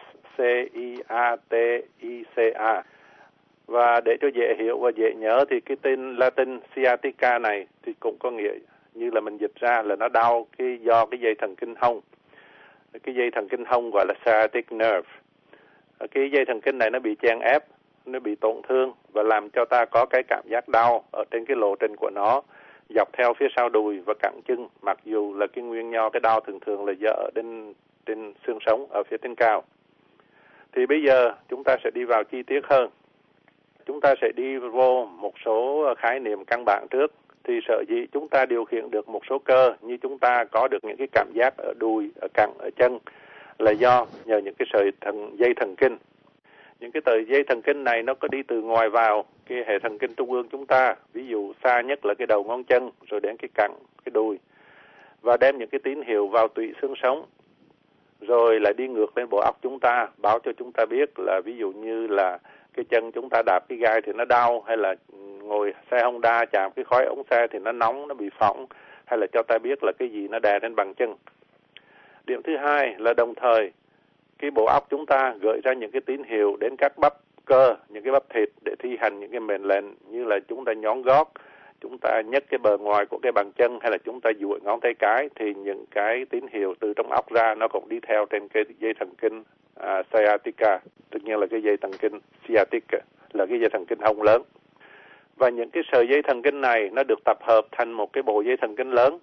S-C-I-A-T-I-C-A. Và để cho dễ hiểu và dễ nhớ thì cái tên Latin sciatica này thì cũng có nghĩa như là mình dịch ra là nó đau do cái dây thần kinh hông. Cái dây thần kinh hông gọi là sciatic nerve. Cái dây thần kinh này nó bị chèn ép, nó bị tổn thương và làm cho ta có cái cảm giác đau ở trên cái lộ trình của nó dọc theo phía sau đùi và cẳng chân, mặc dù là cái nguyên do cái đau thường là do ở trên xương sống ở phía trên cao. Thì bây giờ chúng ta sẽ đi vào chi tiết hơn. Chúng ta sẽ đi vô một số khái niệm căn bản trước. Thì sở dĩ chúng ta điều khiển được một số cơ như chúng ta có được những cái cảm giác ở đùi, ở cẳng, ở chân là nhờ những cái sợi dây thần kinh. Những cái sợi dây thần kinh này nó có đi từ ngoài vào cái hệ thần kinh trung ương chúng ta, ví dụ xa nhất là cái đầu ngón chân rồi đến cái cẳng, cái đùi, và đem những cái tín hiệu vào tụy xương sống, rồi lại đi ngược lên bộ óc chúng ta, báo cho chúng ta biết là ví dụ như là cái chân chúng ta đạp cái gai thì nó đau, hay là ngồi xe Honda chạm cái khói ống xe thì nó nóng, nó bị phỏng, hay là cho ta biết là cái gì nó đè lên bàn chân. Điểm thứ hai là đồng thời cái bộ óc chúng ta gửi ra những cái tín hiệu đến các bắp cơ, những cái bắp thịt để thi hành những cái mệnh lệnh như là chúng ta nhón gót, chúng ta nhấc cái bờ ngoài của cái bàn chân, hay là chúng ta duỗi ngón tay cái, thì những cái tín hiệu từ trong óc ra nó cũng đi theo trên cái dây thần kinh sciatica, tất nhiên là cái dây thần kinh sciatic là cái dây thần kinh hông lớn. Và những cái sợi dây thần kinh này nó được tập hợp thành một cái bộ dây thần kinh lớn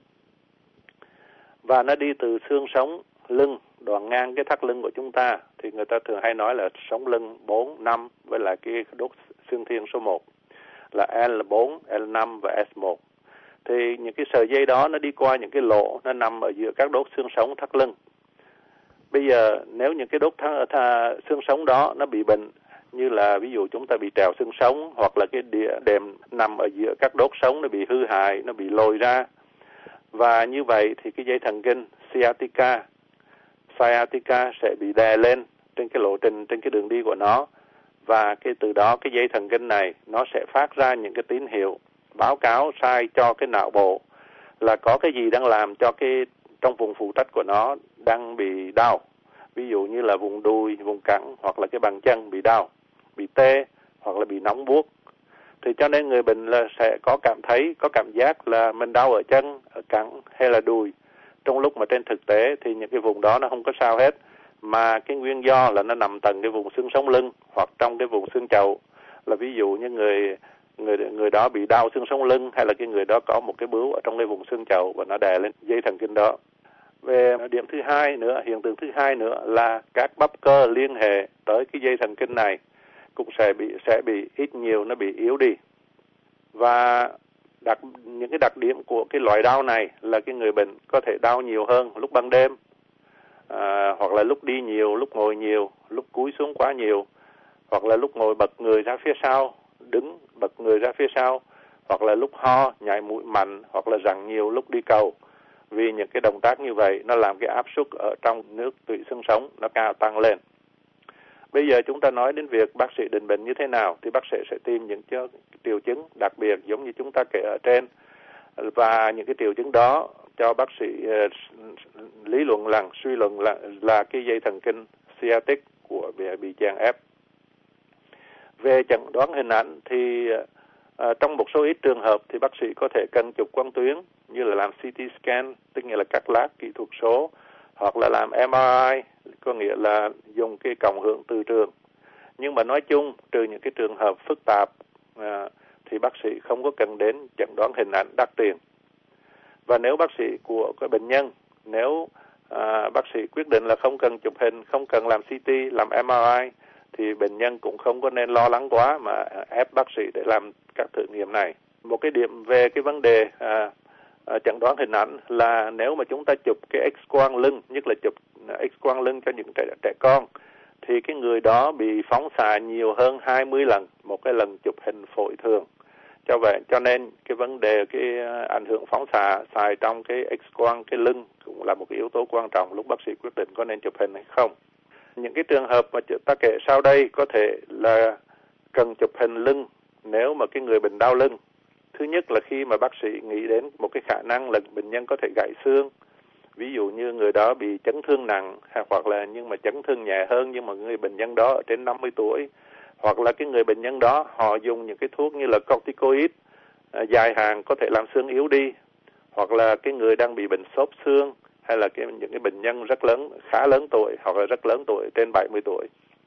và nó đi từ xương sống lưng đoạn ngang cái thắt lưng của chúng ta, thì người ta thường hay nói là sống lưng 4, 5 với lại cái đốt xương thiên số 1 là L4, L5 và S1. Thì những cái sợi dây đó nó đi qua những cái lỗ nó nằm ở giữa các đốt xương sống thắt lưng. Bây giờ nếu những cái đốt xương sống đó nó bị bệnh, như là ví dụ chúng ta bị trèo xương sống, hoặc là cái đệm nằm ở giữa các đốt sống nó bị hư hại, nó bị lồi ra, và như vậy thì cái dây thần kinh sciatica sẽ bị đè lên trên cái lộ trình, trên cái đường đi của nó, và cái từ đó cái dây thần kinh này nó sẽ phát ra những cái tín hiệu báo cáo sai cho cái não bộ là có cái gì đang làm cho cái trong vùng phụ trách của nó đang bị đau, ví dụ như là vùng đùi, vùng cẳng, hoặc là cái bàn chân bị đau, bị tê, hoặc là bị nóng buốt. Thì cho nên người bệnh là sẽ có cảm giác là mình đau ở chân, ở cẳng hay là đùi, trong lúc mà trên thực tế thì những cái vùng đó nó không có sao hết, mà cái nguyên do là nó nằm tầng cái vùng xương sống lưng hoặc trong cái vùng xương chậu. Là ví dụ như người đó bị đau xương sống lưng, hay là cái người đó có một cái bướu ở trong cái vùng xương chậu và nó đè lên dây thần kinh đó. Về điểm thứ hai nữa, hiện tượng thứ hai nữa là các bắp cơ liên hệ tới cái dây thần kinh này cũng sẽ bị ít nhiều nó bị yếu đi. Và những cái đặc điểm của cái loại đau này là cái người bệnh có thể đau nhiều hơn lúc ban đêm, hoặc là lúc đi nhiều, lúc ngồi nhiều, lúc cúi xuống quá nhiều, hoặc là lúc ngồi bật người ra phía sau, đứng bật người ra phía sau, hoặc là lúc ho, nhảy mũi mạnh, hoặc là rặn nhiều lúc đi cầu. Vì những cái động tác như vậy nó làm cái áp suất ở trong nước tủy xương sống nó cao tăng lên. Bây giờ chúng ta nói đến việc bác sĩ định bệnh như thế nào, thì bác sĩ sẽ tìm những triệu chứng đặc biệt giống như chúng ta kể ở trên, và những cái triệu chứng đó cho bác sĩ suy luận là cái dây thần kinh sciatic của bị chèn ép. Về chẩn đoán hình ảnh thì trong một số ít trường hợp thì bác sĩ có thể cần chụp quang tuyến như là làm CT scan, tức nghĩa là cắt lát kỹ thuật số, hoặc là làm MRI, có nghĩa là dùng cái cộng hưởng từ trường. Nhưng mà nói chung, trừ những cái trường hợp phức tạp thì bác sĩ không có cần đến chẩn đoán hình ảnh đắt tiền. Và nếu bác sĩ của cái bệnh nhân, nếu bác sĩ quyết định là không cần chụp hình, không cần làm CT, làm MRI, thì bệnh nhân cũng không có nên lo lắng quá mà ép bác sĩ để làm các thử nghiệm này. Một cái điểm về cái vấn đề chẩn đoán hình ảnh là nếu mà chúng ta chụp cái X-quang lưng, nhất là chụp X-quang lưng cho những trẻ con, thì cái người đó bị phóng xạ nhiều hơn 20 lần một cái lần chụp hình phổi thường. Cho nên cái vấn đề cái ảnh hưởng phóng xạ xài trong cái X-quang cái lưng cũng là một cái yếu tố quan trọng lúc bác sĩ quyết định có nên chụp hình hay không. Những cái trường hợp mà ta kể sau đây có thể là cần chụp hình lưng nếu mà cái người bệnh đau lưng. Thứ nhất là khi mà bác sĩ nghĩ đến một cái khả năng là bệnh nhân có thể gãy xương, ví dụ như người đó bị chấn thương nặng, hoặc là nhưng mà chấn thương nhẹ hơn nhưng mà người bệnh nhân đó ở trên 50 tuổi, hoặc là cái người bệnh nhân đó họ dùng những cái thuốc như là corticoid dài hạn có thể làm xương yếu đi, hoặc là cái người đang bị bệnh xốp xương, hay là những cái bệnh nhân rất lớn, khá lớn tuổi hoặc là rất lớn tuổi, trên 70 tuổi.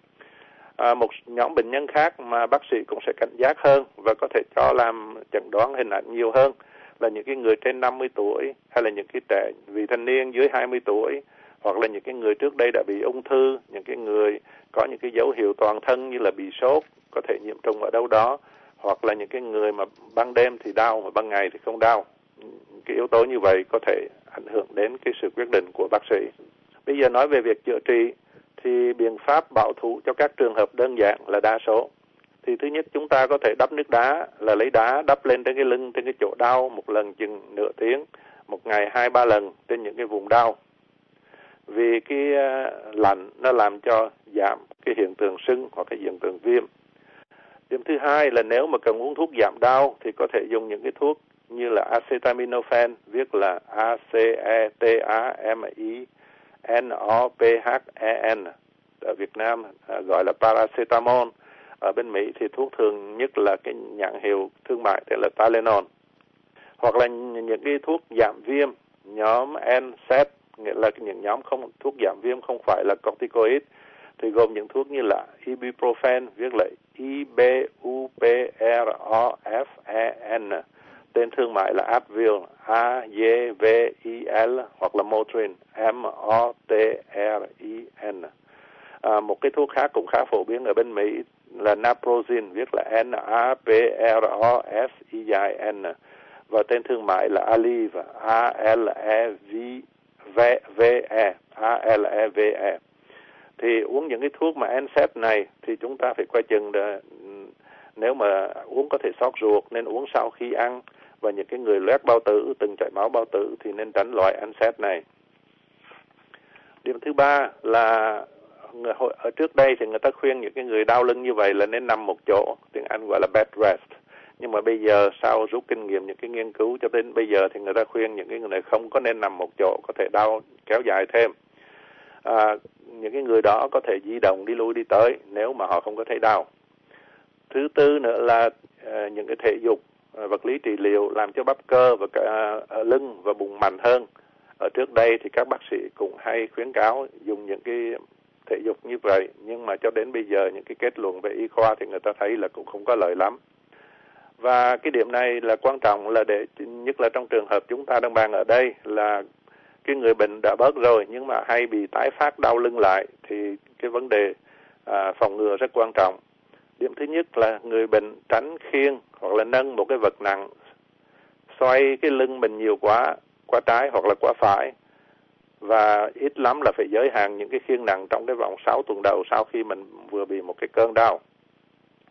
Một nhóm bệnh nhân khác mà bác sĩ cũng sẽ cảnh giác hơn và có thể cho làm chẩn đoán hình ảnh nhiều hơn là những cái người trên 50 tuổi, hay là những cái trẻ vị thành niên dưới 20 tuổi, hoặc là những cái người trước đây đã bị ung thư, những cái người có những cái dấu hiệu toàn thân như là bị sốt, có thể nhiễm trùng ở đâu đó, hoặc là những cái người mà ban đêm thì đau mà ban ngày thì không đau. Cái yếu tố như vậy có thể ảnh hưởng đến cái sự quyết định của bác sĩ. Bây giờ nói về việc chữa trị thì biện pháp bảo thủ cho các trường hợp đơn giản là đa số. Thì thứ nhất, chúng ta có thể đắp nước đá, là lấy đá đắp lên trên cái lưng, trên cái chỗ đau một lần chừng nửa tiếng, một ngày 2-3 lần trên những cái vùng đau. Vì cái lạnh nó làm cho giảm cái hiện tượng sưng hoặc cái hiện tượng viêm. Điểm thứ hai là nếu mà cần uống thuốc giảm đau thì có thể dùng những cái thuốc như là acetaminophen, viết là ACETAMINOPHEN. Ở Việt Nam gọi là paracetamol. Ở bên Mỹ thì thuốc thường nhất là cái nhãn hiệu thương mại tên là Tylenol. Hoặc là những cái thuốc giảm viêm nhóm NSAID, nghĩa là những nhóm thuốc giảm viêm không phải là corticoid, thì gồm những thuốc như là ibuprofen, viết là IBUPROFEN, tên thương mại là Advil, AZVIL, hoặc là Motrin, MOTRIN. Một cái thuốc khác cũng khá phổ biến ở bên Mỹ là Naproxen, viết là NAPROSEIN, và tên thương mại là Aleve, ALEVE. Thì uống những cái thuốc mà NSAID này thì chúng ta phải coi chừng nếu mà uống có thể xót ruột nên uống sau khi ăn, và những cái người loét bao tử, từng chảy máu bao tử thì nên tránh loại NSAID này. Điểm thứ ba là ở trước đây thì người ta khuyên những cái người đau lưng như vậy là nên nằm một chỗ, tiếng Anh gọi là bed rest. Nhưng mà bây giờ sau rút kinh nghiệm những cái nghiên cứu cho đến bây giờ thì người ta khuyên những cái người này không có nên nằm một chỗ, có thể đau kéo dài thêm. Những cái người đó có thể di động đi lui đi tới nếu mà họ không có thấy đau. Thứ tư nữa là những cái thể dục vật lý trị liệu làm cho bắp cơ và ở lưng và bụng mạnh hơn. Ở trước đây thì các bác sĩ cũng hay khuyến cáo dùng những cái thể dục như vậy, nhưng mà cho đến bây giờ những cái kết luận về y khoa thì người ta thấy là cũng không có lợi lắm. Và cái điểm này là quan trọng, là để nhất là trong trường hợp chúng ta đang bàn ở đây là cái người bệnh đã bớt rồi nhưng mà hay bị tái phát đau lưng lại, thì cái vấn đề phòng ngừa rất quan trọng. Điểm thứ nhất là người bệnh tránh khiêng hoặc là nâng một cái vật nặng, xoay cái lưng mình nhiều quá trái hoặc là quá phải, và ít lắm là phải giới hạn những cái khiêng nặng trong cái vòng 6 tuần đầu sau khi mình vừa bị một cái cơn đau.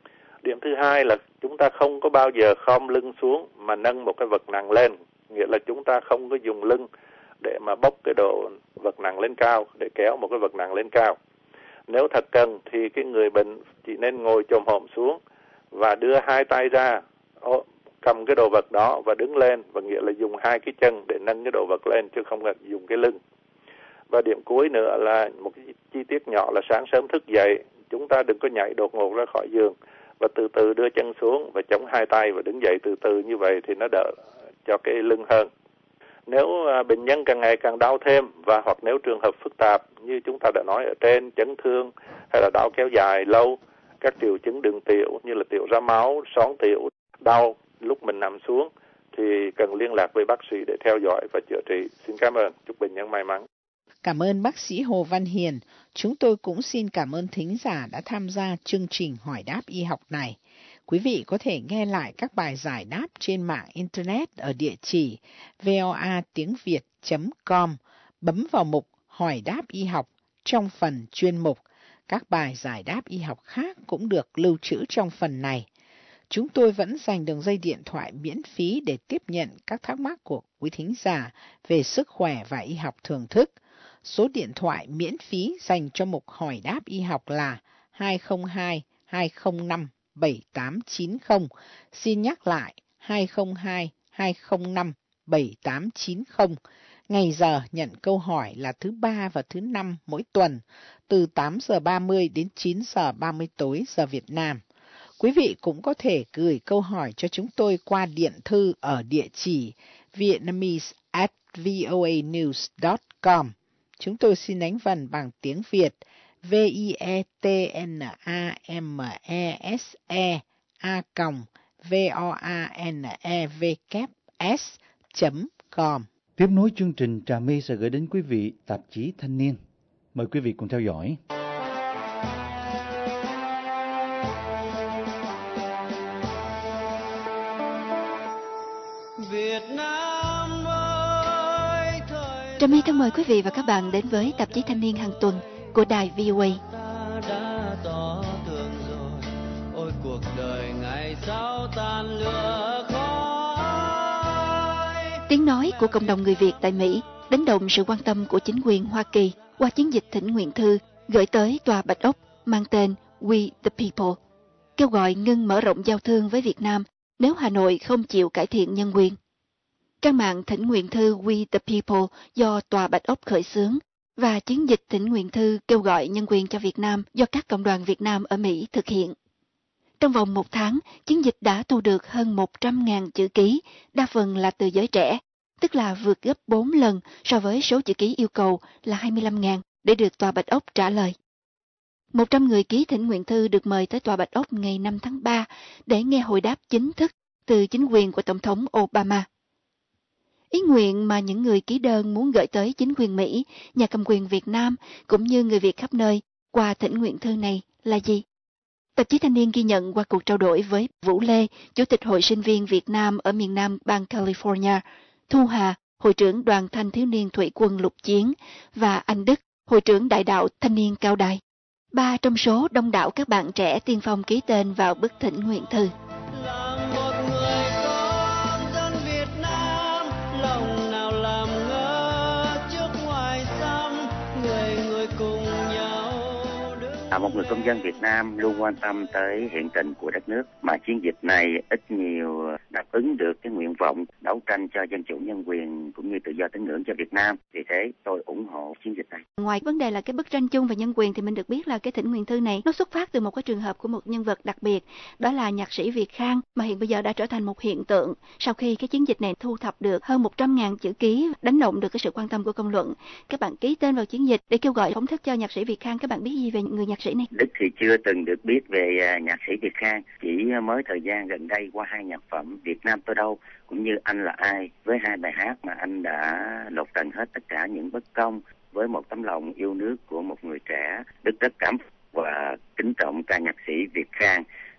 Điểm thứ hai là chúng ta không có bao giờ khom lưng xuống mà nâng một cái vật nặng lên, nghĩa là chúng ta không có dùng lưng để mà bốc cái đồ vật nặng lên cao, để kéo một cái vật nặng lên cao. Nếu thật cần thì cái người bệnh chỉ nên ngồi chồm hổm xuống và đưa hai tay ra, cầm cái đồ vật đó và đứng lên, và nghĩa là dùng hai cái chân để nâng cái đồ vật lên chứ không cần dùng cái lưng. Và điểm cuối nữa là một cái chi tiết nhỏ là sáng sớm thức dậy, chúng ta đừng có nhảy đột ngột ra khỏi giường và từ từ đưa chân xuống và chống hai tay và đứng dậy từ từ, như vậy thì nó đỡ cho cái lưng hơn. Nếu bệnh nhân càng ngày càng đau thêm và hoặc nếu trường hợp phức tạp như chúng ta đã nói ở trên, chấn thương hay là đau kéo dài lâu, các triệu chứng đường tiểu như là tiểu ra máu, xoắn tiểu, đau lúc mình nằm xuống thì cần liên lạc với bác sĩ để theo dõi và chữa trị. Xin cảm ơn, chúc bệnh nhân may mắn. Cảm ơn bác sĩ Hồ Văn Hiền. Chúng tôi cũng xin cảm ơn thính giả đã tham gia chương trình hỏi đáp y học này. Quý vị có thể nghe lại các bài giải đáp trên mạng Internet ở địa chỉ voatiengviet.com, bấm vào mục hỏi đáp y học trong phần chuyên mục. Các bài giải đáp y học khác cũng được lưu trữ trong phần này. Chúng tôi vẫn dành đường dây điện thoại miễn phí để tiếp nhận các thắc mắc của quý thính giả về sức khỏe và y học thường thức. Số điện thoại miễn phí dành cho mục hỏi đáp y học là 202 205 7890. Xin nhắc lại 202 205 7890. Ngày giờ nhận câu hỏi là thứ Ba và thứ Năm mỗi tuần, từ 8 giờ 30 đến 9 giờ 30 tối giờ Việt Nam. Quý vị cũng có thể gửi câu hỏi cho chúng tôi qua điện thư ở địa chỉ vietnamese@voanews.com. Chúng tôi xin đánh vần bằng tiếng Việt vietnamese@voanevs.com. Tiếp nối chương trình, Trà My sẽ gửi đến quý vị tạp chí Thanh niên. Mời quý vị cùng theo dõi. Trà My thân mời quý vị và các bạn đến với tạp chí Thanh niên hàng tuần của đài VOA. Đã tỏ tường rồi, ôi cuộc đời ngày sau tàn lửa khói. Tiếng nói của cộng đồng người Việt tại Mỹ đánh động sự quan tâm của chính quyền Hoa Kỳ qua chiến dịch thỉnh nguyện thư gửi tới Tòa Bạch Ốc mang tên We the People, kêu gọi ngưng mở rộng giao thương với Việt Nam nếu Hà Nội không chịu cải thiện nhân quyền. Trang mạng thỉnh nguyện thư We the People do Tòa Bạch Ốc khởi xướng và chiến dịch thỉnh nguyện thư kêu gọi nhân quyền cho Việt Nam do các cộng đoàn Việt Nam ở Mỹ thực hiện. Trong vòng 1 tháng, chiến dịch đã thu được hơn 100.000 chữ ký, đa phần là từ giới trẻ, tức là vượt gấp 4 lần so với số chữ ký yêu cầu là 25.000 để được Tòa Bạch Ốc trả lời. 100 người ký thỉnh nguyện thư được mời tới Tòa Bạch Ốc ngày 5 tháng 3 để nghe hồi đáp chính thức từ chính quyền của Tổng thống Obama. Ý nguyện mà những người ký đơn muốn gửi tới chính quyền Mỹ, nhà cầm quyền Việt Nam cũng như người Việt khắp nơi qua thỉnh nguyện thư này là gì? Tạp chí Thanh niên ghi nhận qua cuộc trao đổi với Vũ Lê, Chủ tịch Hội Sinh viên Việt Nam ở miền Nam bang California, Thu Hà, Hội trưởng Đoàn Thanh thiếu niên Thủy quân Lục Chiến và anh Đức, Hội trưởng Đại đạo Thanh niên Cao Đài. 3 trong số đông đảo các bạn trẻ tiên phong ký tên vào bức thỉnh nguyện thư. Một người công dân Việt Nam luôn quan tâm tới hiện tình của đất nước, mà chiến dịch này ít nhiều đáp ứng được cái nguyện vọng đấu tranh cho dân chủ nhân quyền cũng như tự do tín ngưỡng cho Việt Nam. Vì thế tôi ủng hộ chiến dịch này. Ngoài vấn đề là cái bức tranh chung về nhân quyền thì mình được biết là cái thỉnh nguyện thư này nó xuất phát từ một cái trường hợp của một nhân vật đặc biệt, đó là nhạc sĩ Việt Khang, mà hiện bây giờ đã trở thành một hiện tượng sau khi cái chiến dịch này thu thập được hơn 100.000 chữ ký, đánh động được cái sự quan tâm của công luận. Các bạn ký tên vào chiến dịch để kêu gọi phóng thích cho nhạc sĩ Việt Khang. Các bạn biết gì về người nhạc sĩ này? Đức thì chưa từng được biết về nhạc sĩ Việt Khang, chỉ mới thời gian gần đây qua 2 nhạc phẩm Việt Nam Tôi Đâu cũng như Anh Là Ai, với 2 bài hát mà anh đã lột tận hết tất cả những bất công với một tấm lòng yêu nước của một người trẻ. Đức rất cảm phục và kính trọng ca nhạc sĩ Việt Khang.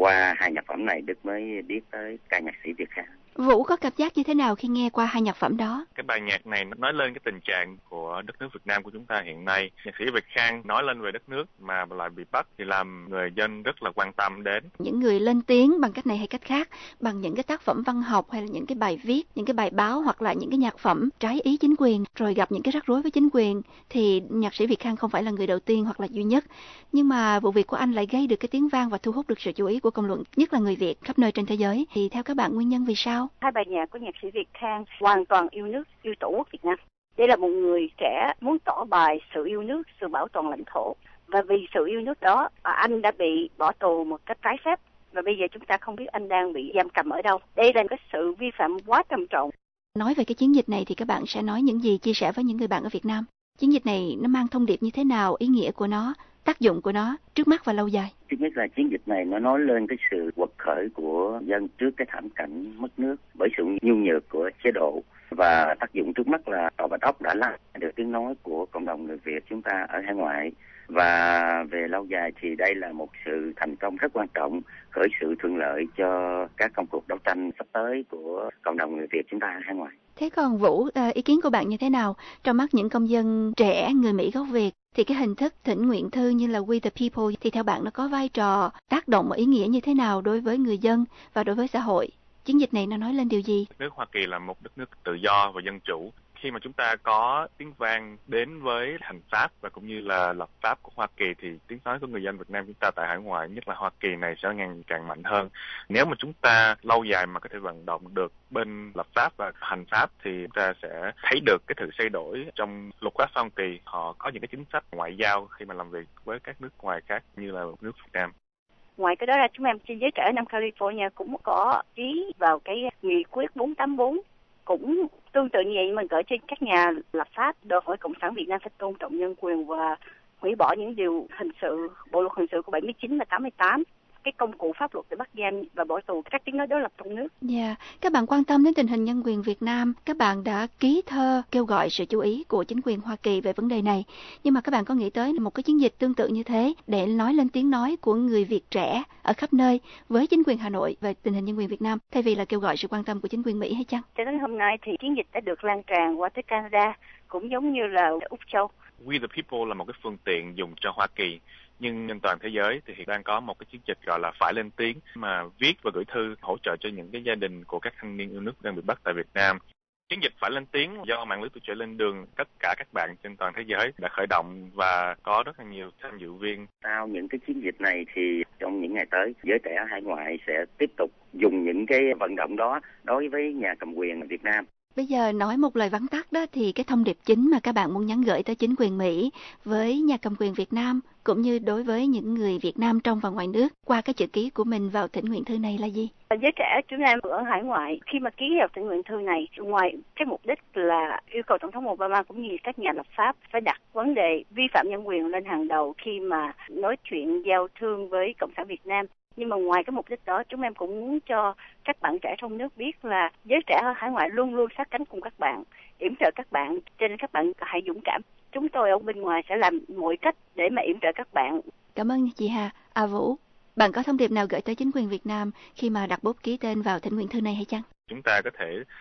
Qua hai nhạc phẩm này Đức mới biết tới ca nhạc sĩ Việt Khang. Vũ có cảm giác như thế nào khi nghe qua hai nhạc phẩm đó? Cái bài nhạc này nó nói lên cái tình trạng của đất nước Việt Nam của chúng ta hiện nay. Nhạc sĩ Việt Khang nói lên về đất nước mà lại bị bắt thì làm người dân rất là quan tâm đến. Những người lên tiếng bằng cách này hay cách khác, bằng những cái tác phẩm văn học hay là những cái bài viết, những cái bài báo hoặc là những cái nhạc phẩm trái ý chính quyền, rồi gặp những cái rắc rối với chính quyền, thì nhạc sĩ Việt Khang không phải là người đầu tiên hoặc là duy nhất. Nhưng mà vụ việc của anh lại gây được cái tiếng vang và thu hút được sự chú ý của công luận, nhất là người Việt khắp nơi trên thế giới. Thì theo các bạn nguyên nhân vì sao? Hai bài nhạc của nhạc sĩ Việt Khang hoàn toàn yêu nước, yêu tổ quốc Việt Nam. Đây là một người trẻ muốn tỏ bài sự yêu nước, sự bảo toàn lãnh thổ. Và vì sự yêu nước đó, anh đã bị bỏ tù một cách trái phép. Và bây giờ chúng ta không biết anh đang bị giam cầm ở đâu. Đây là cái sự vi phạm quá trầm trọng. Nói về cái chiến dịch này thì các bạn sẽ nói những gì, chia sẻ với những người bạn ở Việt Nam? Chiến dịch này nó mang thông điệp như thế nào, ý nghĩa của nó, tác dụng của nó trước mắt và lâu dài? Thứ nhất là chiến dịch này nó nói lên cái sự quật khởi của dân trước cái thảm cảnh mất nước bởi sự nhu nhược của chế độ, và tác dụng trước mắt là Tòa Bạch Ốc đã lắng được tiếng nói của cộng đồng người Việt chúng ta ở hải ngoại, và về lâu dài thì đây là một sự thành công rất quan trọng, khởi sự thuận lợi cho các công cuộc đấu tranh sắp tới của cộng đồng người Việt chúng ta ở hải ngoại. Thế còn Vũ, ý kiến của bạn như thế nào? Trong mắt những công dân trẻ người Mỹ gốc Việt thì cái hình thức thỉnh nguyện thư như là We the People thì theo bạn nó có vai trò tác động và ý nghĩa như thế nào đối với người dân và đối với xã hội? Chiến dịch này nó nói lên điều gì? Nước Hoa Kỳ là một đất nước tự do và dân chủ. Khi mà chúng ta có tiếng vang đến với hành pháp và cũng như là lập pháp của Hoa Kỳ thì tiếng nói của người dân Việt Nam chúng ta tại hải ngoại, nhất là Hoa Kỳ này sẽ ngày càng mạnh hơn. Nếu mà chúng ta lâu dài mà có thể vận động được bên lập pháp và hành pháp thì chúng ta sẽ thấy được cái sự thay đổi trong luật pháp Hoa Kỳ. Họ có những cái chính sách ngoại giao khi mà làm việc với các nước ngoài khác như là nước Việt Nam. Ngoài cái đó ra, chúng em trên giới trẻ Nam California cũng có ký vào cái nghị quyết 484 cũng tương tự như vậy, mình gửi trên các nhà lập pháp đòi hỏi Cộng sản Việt Nam phải tôn trọng nhân quyền và hủy bỏ những điều hình sự, bộ luật hình sự của 79 và 88, cái công cụ pháp luật để bắt giam và bỏ tù các tiếng nói đối lập trong nước. Các bạn quan tâm đến tình hình nhân quyền Việt Nam, các bạn đã ký thơ kêu gọi sự chú ý của chính quyền Hoa Kỳ về vấn đề này. Nhưng mà các bạn có nghĩ tới một cái chiến dịch tương tự như thế để nói lên tiếng nói của người Việt trẻ ở khắp nơi với chính quyền Hà Nội về tình hình nhân quyền Việt Nam, thay vì là kêu gọi sự quan tâm của chính quyền Mỹ hay chăng? Cho đến hôm nay thì chiến dịch đã được lan tràn qua tới Canada, cũng giống như là Úc Châu. We the People là một cái phương tiện dùng cho Hoa Kỳ. Nhưng trên toàn thế giới thì hiện đang có một cái chiến dịch gọi là Phải Lên Tiếng mà viết và gửi thư hỗ trợ cho những cái gia đình của các thanh niên yêu nước đang bị bắt tại Việt Nam. Chiến dịch Phải Lên Tiếng do mạng lưới Tuổi Trẻ Lên Đường, tất cả các bạn trên toàn thế giới đã khởi động và có rất là nhiều tham dự viên. Sau những cái chiến dịch này thì trong những ngày tới, giới trẻ hải ngoại sẽ tiếp tục dùng những cái vận động đó đối với nhà cầm quyền Việt Nam. Bây giờ nói một lời vắn tắt đó thì cái thông điệp chính mà các bạn muốn nhắn gửi tới chính quyền Mỹ với nhà cầm quyền Việt Nam cũng như đối với những người Việt Nam trong và ngoài nước qua cái chữ ký của mình vào thỉnh nguyện thư này là gì? Giới trẻ chúng em ở hải ngoại khi mà ký vào thỉnh nguyện thư này, ngoài cái mục đích là yêu cầu Tổng thống Obama cũng như các nhà lập pháp phải đặt vấn đề vi phạm nhân quyền lên hàng đầu khi mà nói chuyện giao thương với Cộng sản Việt Nam. Nhưng mà ngoài cái mục đích đó, chúng em cũng muốn cho các bạn trẻ trong nước biết là giới trẻ ở hải ngoại luôn luôn sát cánh cùng các bạn, yểm trợ các bạn, cho nên các bạn hãy dũng cảm. Chúng tôi ở bên ngoài sẽ làm mọi cách để mà yểm trợ các bạn. Cảm ơn chị Hà. Vũ, bạn có thông điệp nào gửi tới chính quyền Việt Nam khi mà đặt bút ký tên vào thỉnh nguyện thư này hay chăng? Chúng ta có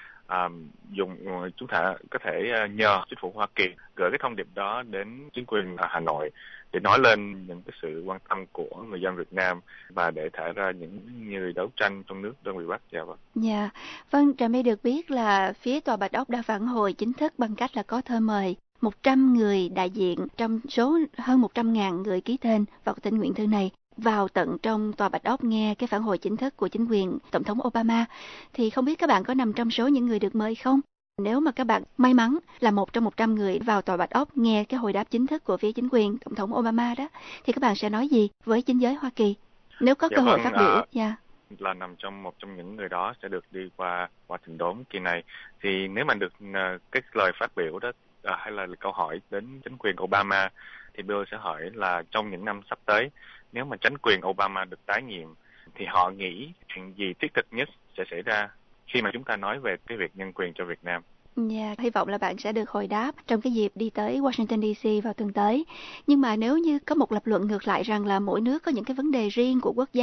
thể nhờ chính phủ Hoa Kỳ gửi cái thông điệp đó đến chính quyền Hà Nội để nói lên những cái sự quan tâm của người dân Việt Nam và để thả ra những người đấu tranh trong nước đang bị bắt. Vâng, Trà My được biết là phía Tòa Bạch Ốc đã phản hồi chính thức bằng cách là có thơ mời 100 người đại diện trong số hơn 100.000 người ký tên vào thỉnh nguyện thư này vào tận trong Tòa Bạch Ốc nghe cái phản hồi chính thức của chính quyền Tổng thống Obama. Thì không biết các bạn có nằm trong số những người được mời không? Nếu mà các bạn may mắn là một trong 100 người vào Tòa Bạch Ốc nghe cái hồi đáp chính thức của phía chính quyền Tổng thống Obama đó, thì các bạn sẽ nói gì với chính giới Hoa Kỳ? Nếu có cơ hội phát biểu. Là nằm trong một trong những người đó sẽ được đi qua Washington đốn kỳ này. Thì nếu mà được cái lời phát biểu đó hay là câu hỏi đến chính quyền Obama thì Bill sẽ hỏi là trong những năm sắp tới, nếu mà chính quyền Obama được tái nhiệm thì họ nghĩ chuyện gì thiết thực nhất sẽ xảy ra khi mà chúng ta nói về cái việc nhân quyền cho Việt Nam. Hy vọng là bạn sẽ được hồi đáp trong cái dịp đi tới Washington DC vào tuần tới. Nhưng mà nếu như có một lập luận ngược lại rằng là mỗi nước có những cái vấn đề riêng của quốc gia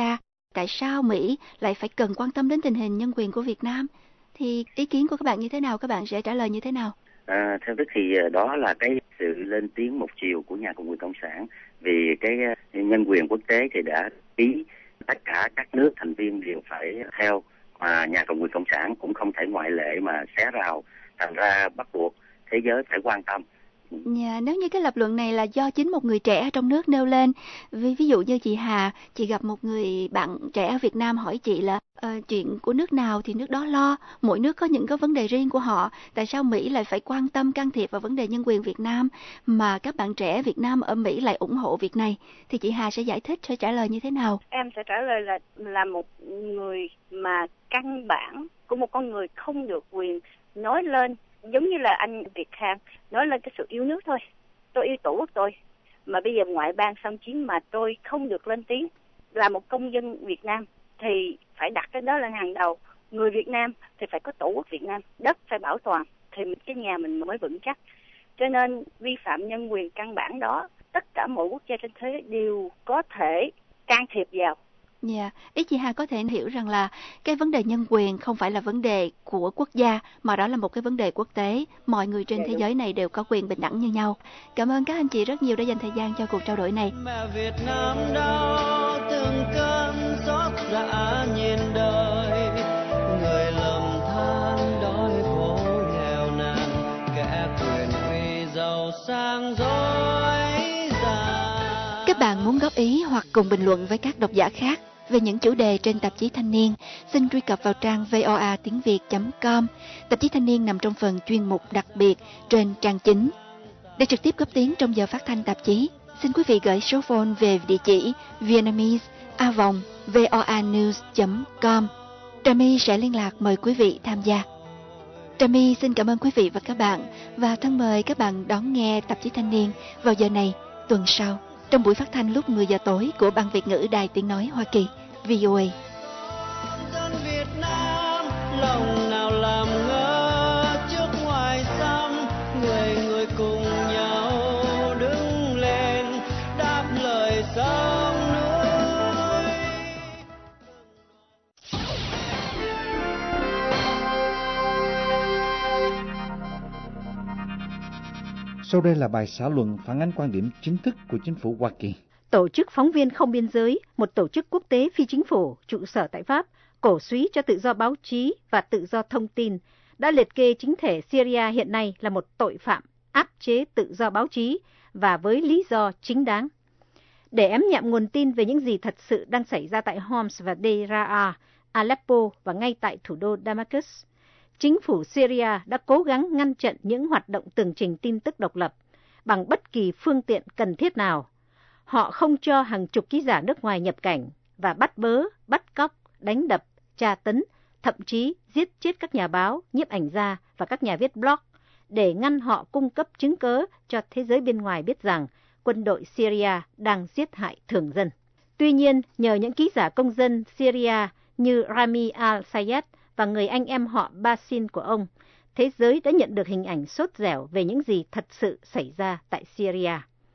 Tại sao Mỹ lại phải cần quan tâm đến tình hình nhân quyền của Việt Nam? Thì ý kiến của các bạn như thế nào? Các bạn sẽ trả lời như thế nào? Theo Đức thì đó là cái sự lên tiếng một chiều của nhà cầm quyền cộng sản, vì cái nhân quyền quốc tế thì đã ký tất cả các nước thành viên đều phải theo, mà nhà cầm quyền cộng sản cũng không thể ngoại lệ mà xé rào, thành ra bắt buộc thế giới phải quan tâm. Nếu như cái lập luận này là do chính một người trẻ trong nước nêu lên, ví dụ như chị Hà, chị gặp một người bạn trẻ ở Việt Nam hỏi chị là chuyện của nước nào thì nước đó lo, mỗi nước có những cái vấn đề riêng của họ, tại sao Mỹ lại phải quan tâm can thiệp vào vấn đề nhân quyền Việt Nam mà các bạn trẻ Việt Nam ở Mỹ lại ủng hộ việc này, thì chị Hà sẽ giải thích, sẽ trả lời như thế nào? Em sẽ trả lời là một người mà căn bản của một con người không được quyền nói lên, giống như là anh Việt Khang nói lên cái sự yêu nước thôi. Tôi yêu tổ quốc tôi, mà bây giờ ngoại bang xâm chiếm mà tôi không được lên tiếng. Là một công dân Việt Nam thì phải đặt cái đó lên hàng đầu. Người Việt Nam thì phải có tổ quốc Việt Nam, đất phải bảo toàn thì cái nhà mình mới vững chắc. Cho nên vi phạm nhân quyền căn bản đó, tất cả mọi quốc gia trên thế giới đều có thể can thiệp vào. Ý chị Hà có thể hiểu rằng là cái vấn đề nhân quyền không phải là vấn đề của quốc gia, mà đó là một cái vấn đề quốc tế. Mọi người trên thế giới này đều có quyền bình đẳng như nhau. Cảm ơn các anh chị rất nhiều đã dành thời gian cho cuộc trao đổi này. Mẹ Việt Nam đau từng cơn xót dạ nhìn đời, người lầm than đói khổ nghèo nàn, kẻ quyền uy giàu sang dối gian. Các bạn muốn góp ý hoặc cùng bình luận với các độc giả khác về những chủ đề trên tạp chí Thanh niên, xin truy cập vào trang voatiengviet.com. Tạp chí Thanh niên nằm trong phần chuyên mục đặc biệt trên trang chính. Để trực tiếp góp tiếng trong giờ phát thanh tạp chí, xin quý vị gửi số phone về địa chỉ vietnamese@voanews.com. Trà My sẽ liên lạc mời quý vị tham gia. Trà My xin cảm ơn quý vị và các bạn, và thân mời các bạn đón nghe tạp chí Thanh niên vào giờ này tuần sau, trong buổi phát thanh lúc 10 giờ tối của Ban Việt ngữ Đài Tiếng nói Hoa Kỳ, VOA. Dân Việt Nam lòng nào làm ngơ trước ngoài xăm, người người cùng nhau đứng lên đáp lời sông núi. Sau đây là bài xã luận phản ánh quan điểm chính thức của chính phủ Hoa Kỳ. Tổ chức Phóng viên Không Biên giới, một tổ chức quốc tế phi chính phủ trụ sở tại Pháp, cổ súy cho tự do báo chí và tự do thông tin, đã liệt kê chính thể Syria hiện nay là một tội phạm áp chế tự do báo chí và với lý do chính đáng. Để ém nhẹm nguồn tin về những gì thật sự đang xảy ra tại Homs và Deraa, Aleppo và ngay tại thủ đô Damascus, chính phủ Syria đã cố gắng ngăn chặn những hoạt động tường trình tin tức độc lập bằng bất kỳ phương tiện cần thiết nào. Họ không cho hàng chục ký giả nước ngoài nhập cảnh và bắt bớ, bắt cóc, đánh đập, tra tấn, thậm chí giết chết các nhà báo, nhiếp ảnh gia và các nhà viết blog để ngăn họ cung cấp chứng cớ cho thế giới bên ngoài biết rằng quân đội Syria đang giết hại thường dân. Tuy nhiên, nhờ những ký giả công dân Syria như Rami al-Sayed và người anh em họ Basin của ông, thế giới đã nhận được hình ảnh sốt dẻo về những gì thật sự xảy ra tại Syria.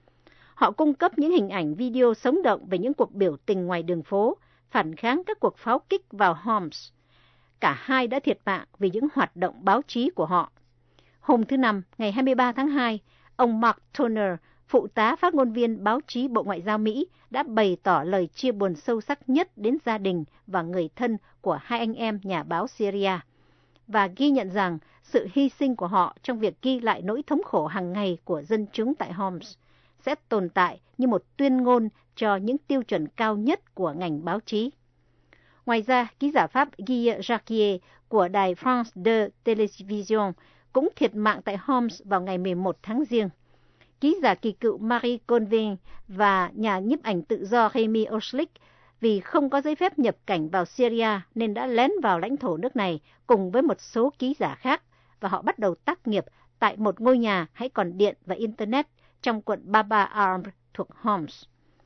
Họ cung cấp những hình ảnh video sống động về những cuộc biểu tình ngoài đường phố, phản kháng các cuộc pháo kích vào Homs. Cả hai đã thiệt mạng vì những hoạt động báo chí của họ. Hôm thứ Năm, ngày 23 tháng 2, ông Mark Toner, phụ tá phát ngôn viên báo chí Bộ Ngoại giao Mỹ, đã bày tỏ lời chia buồn sâu sắc nhất đến gia đình và người thân của hai anh em nhà báo Syria, và ghi nhận rằng sự hy sinh của họ trong việc ghi lại nỗi thống khổ hàng ngày của dân chúng tại Homs sẽ tồn tại như một tuyên ngôn cho những tiêu chuẩn cao nhất của ngành báo chí. Ngoài ra, ký giả Pháp Guy Jacquier của đài France de Télévision cũng thiệt mạng tại Homs vào ngày 11 tháng Giêng. Ký giả kỳ cựu Marie Convin và nhà nhiếp ảnh tự do Rémi Oschlik vì không có giấy phép nhập cảnh vào Syria nên đã lén vào lãnh thổ nước này cùng với một số ký giả khác, và họ bắt đầu tác nghiệp tại một ngôi nhà hãy còn điện và Internet trong quận Baba Arm thuộc Homs.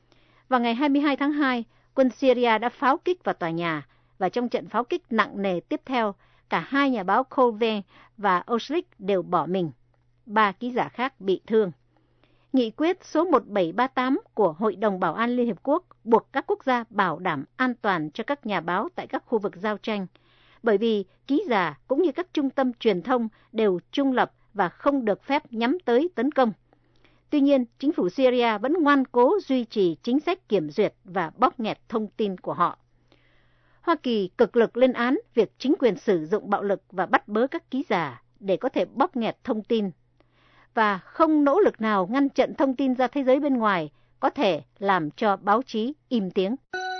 Vào ngày 22 tháng 2, quân Syria đã pháo kích vào tòa nhà, và trong trận pháo kích nặng nề tiếp theo, cả hai nhà báo Colvin và Oschlik đều bỏ mình. 3 ký giả khác bị thương. Nghị quyết số 1738 của Hội đồng Bảo an Liên Hiệp Quốc buộc các quốc gia bảo đảm an toàn cho các nhà báo tại các khu vực giao tranh, bởi vì ký giả cũng như các trung tâm truyền thông đều trung lập và không được phép nhắm tới tấn công. Tuy nhiên, chính phủ Syria vẫn ngoan cố duy trì chính sách kiểm duyệt và bóp nghẹt thông tin của họ. Hoa Kỳ cực lực lên án việc chính quyền sử dụng bạo lực và bắt bớ các ký giả để có thể bóp nghẹt thông tin, và không nỗ lực nào ngăn chặn thông tin ra thế giới bên ngoài có thể làm cho báo chí im tiếng.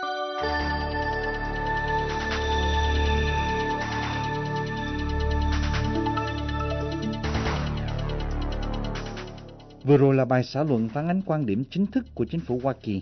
Vừa rồi là bài xã luận phản ánh quan điểm chính thức của chính phủ Hoa Kỳ.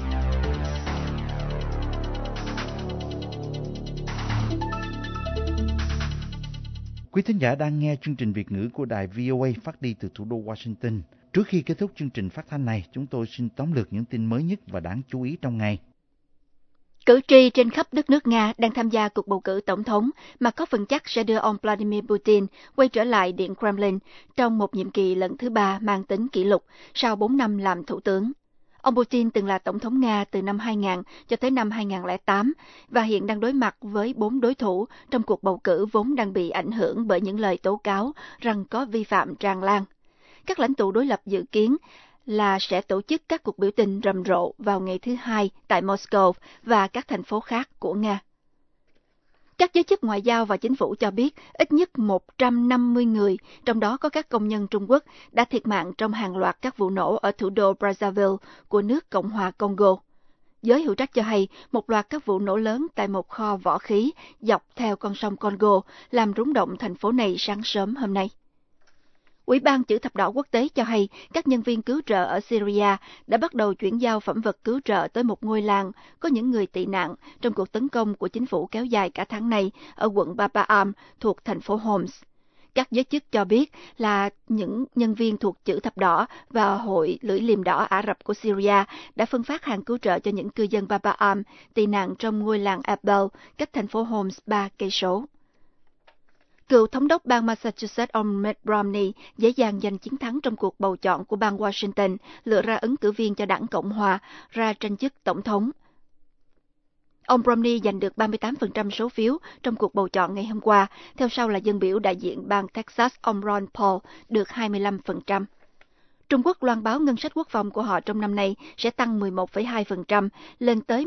Quý thính giả đang nghe chương trình Việt ngữ của đài VOA phát đi từ thủ đô Washington. Trước khi kết thúc chương trình phát thanh này, chúng tôi xin tóm lược những tin mới nhất và đáng chú ý trong ngày. Cử tri trên khắp đất nước Nga đang tham gia cuộc bầu cử tổng thống mà có phần chắc sẽ đưa ông Vladimir Putin quay trở lại Điện Kremlin trong một nhiệm kỳ lần thứ 3 mang tính kỷ lục sau 4 năm làm thủ tướng. Ông Putin từng là tổng thống Nga từ năm 2000 cho tới năm 2008 và hiện đang đối mặt với 4 đối thủ trong cuộc bầu cử vốn đang bị ảnh hưởng bởi những lời tố cáo rằng có vi phạm tràn lan. Các lãnh tụ đối lập dự kiến là sẽ tổ chức các cuộc biểu tình rầm rộ vào ngày thứ Hai tại Moscow và các thành phố khác của Nga. Các giới chức ngoại giao và chính phủ cho biết ít nhất 150 người, trong đó có các công nhân Trung Quốc, đã thiệt mạng trong hàng loạt các vụ nổ ở thủ đô Brazzaville của nước Cộng hòa Congo. Giới hữu trách cho hay một loạt các vụ nổ lớn tại một kho võ khí dọc theo con sông Congo làm rúng động thành phố này sáng sớm hôm nay. Ủy ban Chữ thập đỏ quốc tế cho hay các nhân viên cứu trợ ở Syria đã bắt đầu chuyển giao phẩm vật cứu trợ tới một ngôi làng có những người tị nạn trong cuộc tấn công của chính phủ kéo dài cả tháng này ở quận Baba Am thuộc thành phố Homs. Các giới chức cho biết là những nhân viên thuộc Chữ thập đỏ và Hội Lưỡi Liềm đỏ Ả Rập của Syria đã phân phát hàng cứu trợ cho những cư dân Baba Am tị nạn trong ngôi làng Abel cách thành phố Homs 3 cây số. Cựu thống đốc bang Massachusetts ông Mitt Romney dễ dàng giành chiến thắng trong cuộc bầu chọn của bang Washington, lựa ra ứng cử viên cho đảng Cộng hòa ra tranh chức tổng thống. Ông Romney giành được 38% số phiếu trong cuộc bầu chọn ngày hôm qua, theo sau là dân biểu đại diện bang Texas ông Ron Paul được 25%. Trung Quốc loan báo ngân sách quốc phòng của họ trong năm nay sẽ tăng 11,2% lên tới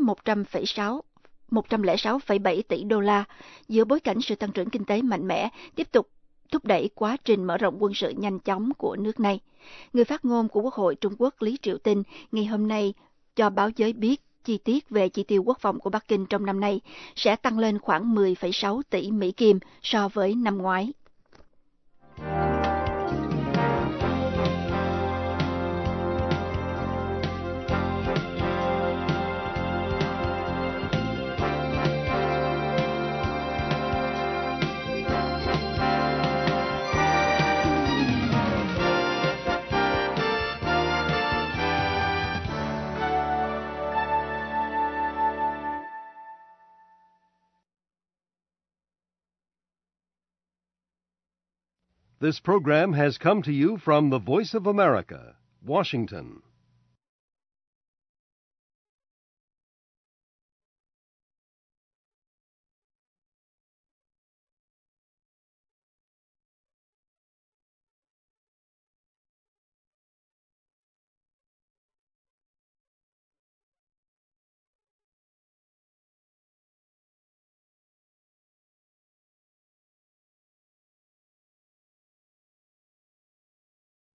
106,7 tỷ đô la, giữa bối cảnh sự tăng trưởng kinh tế mạnh mẽ tiếp tục thúc đẩy quá trình mở rộng quân sự nhanh chóng của nước này. Người phát ngôn của Quốc hội Trung Quốc Lý Triệu Tinh ngày hôm nay cho báo giới biết chi tiết về chi tiêu quốc phòng của Bắc Kinh trong năm nay sẽ tăng lên khoảng 10,6 tỷ Mỹ Kim so với năm ngoái. This program has come to you from the Voice of America, Washington.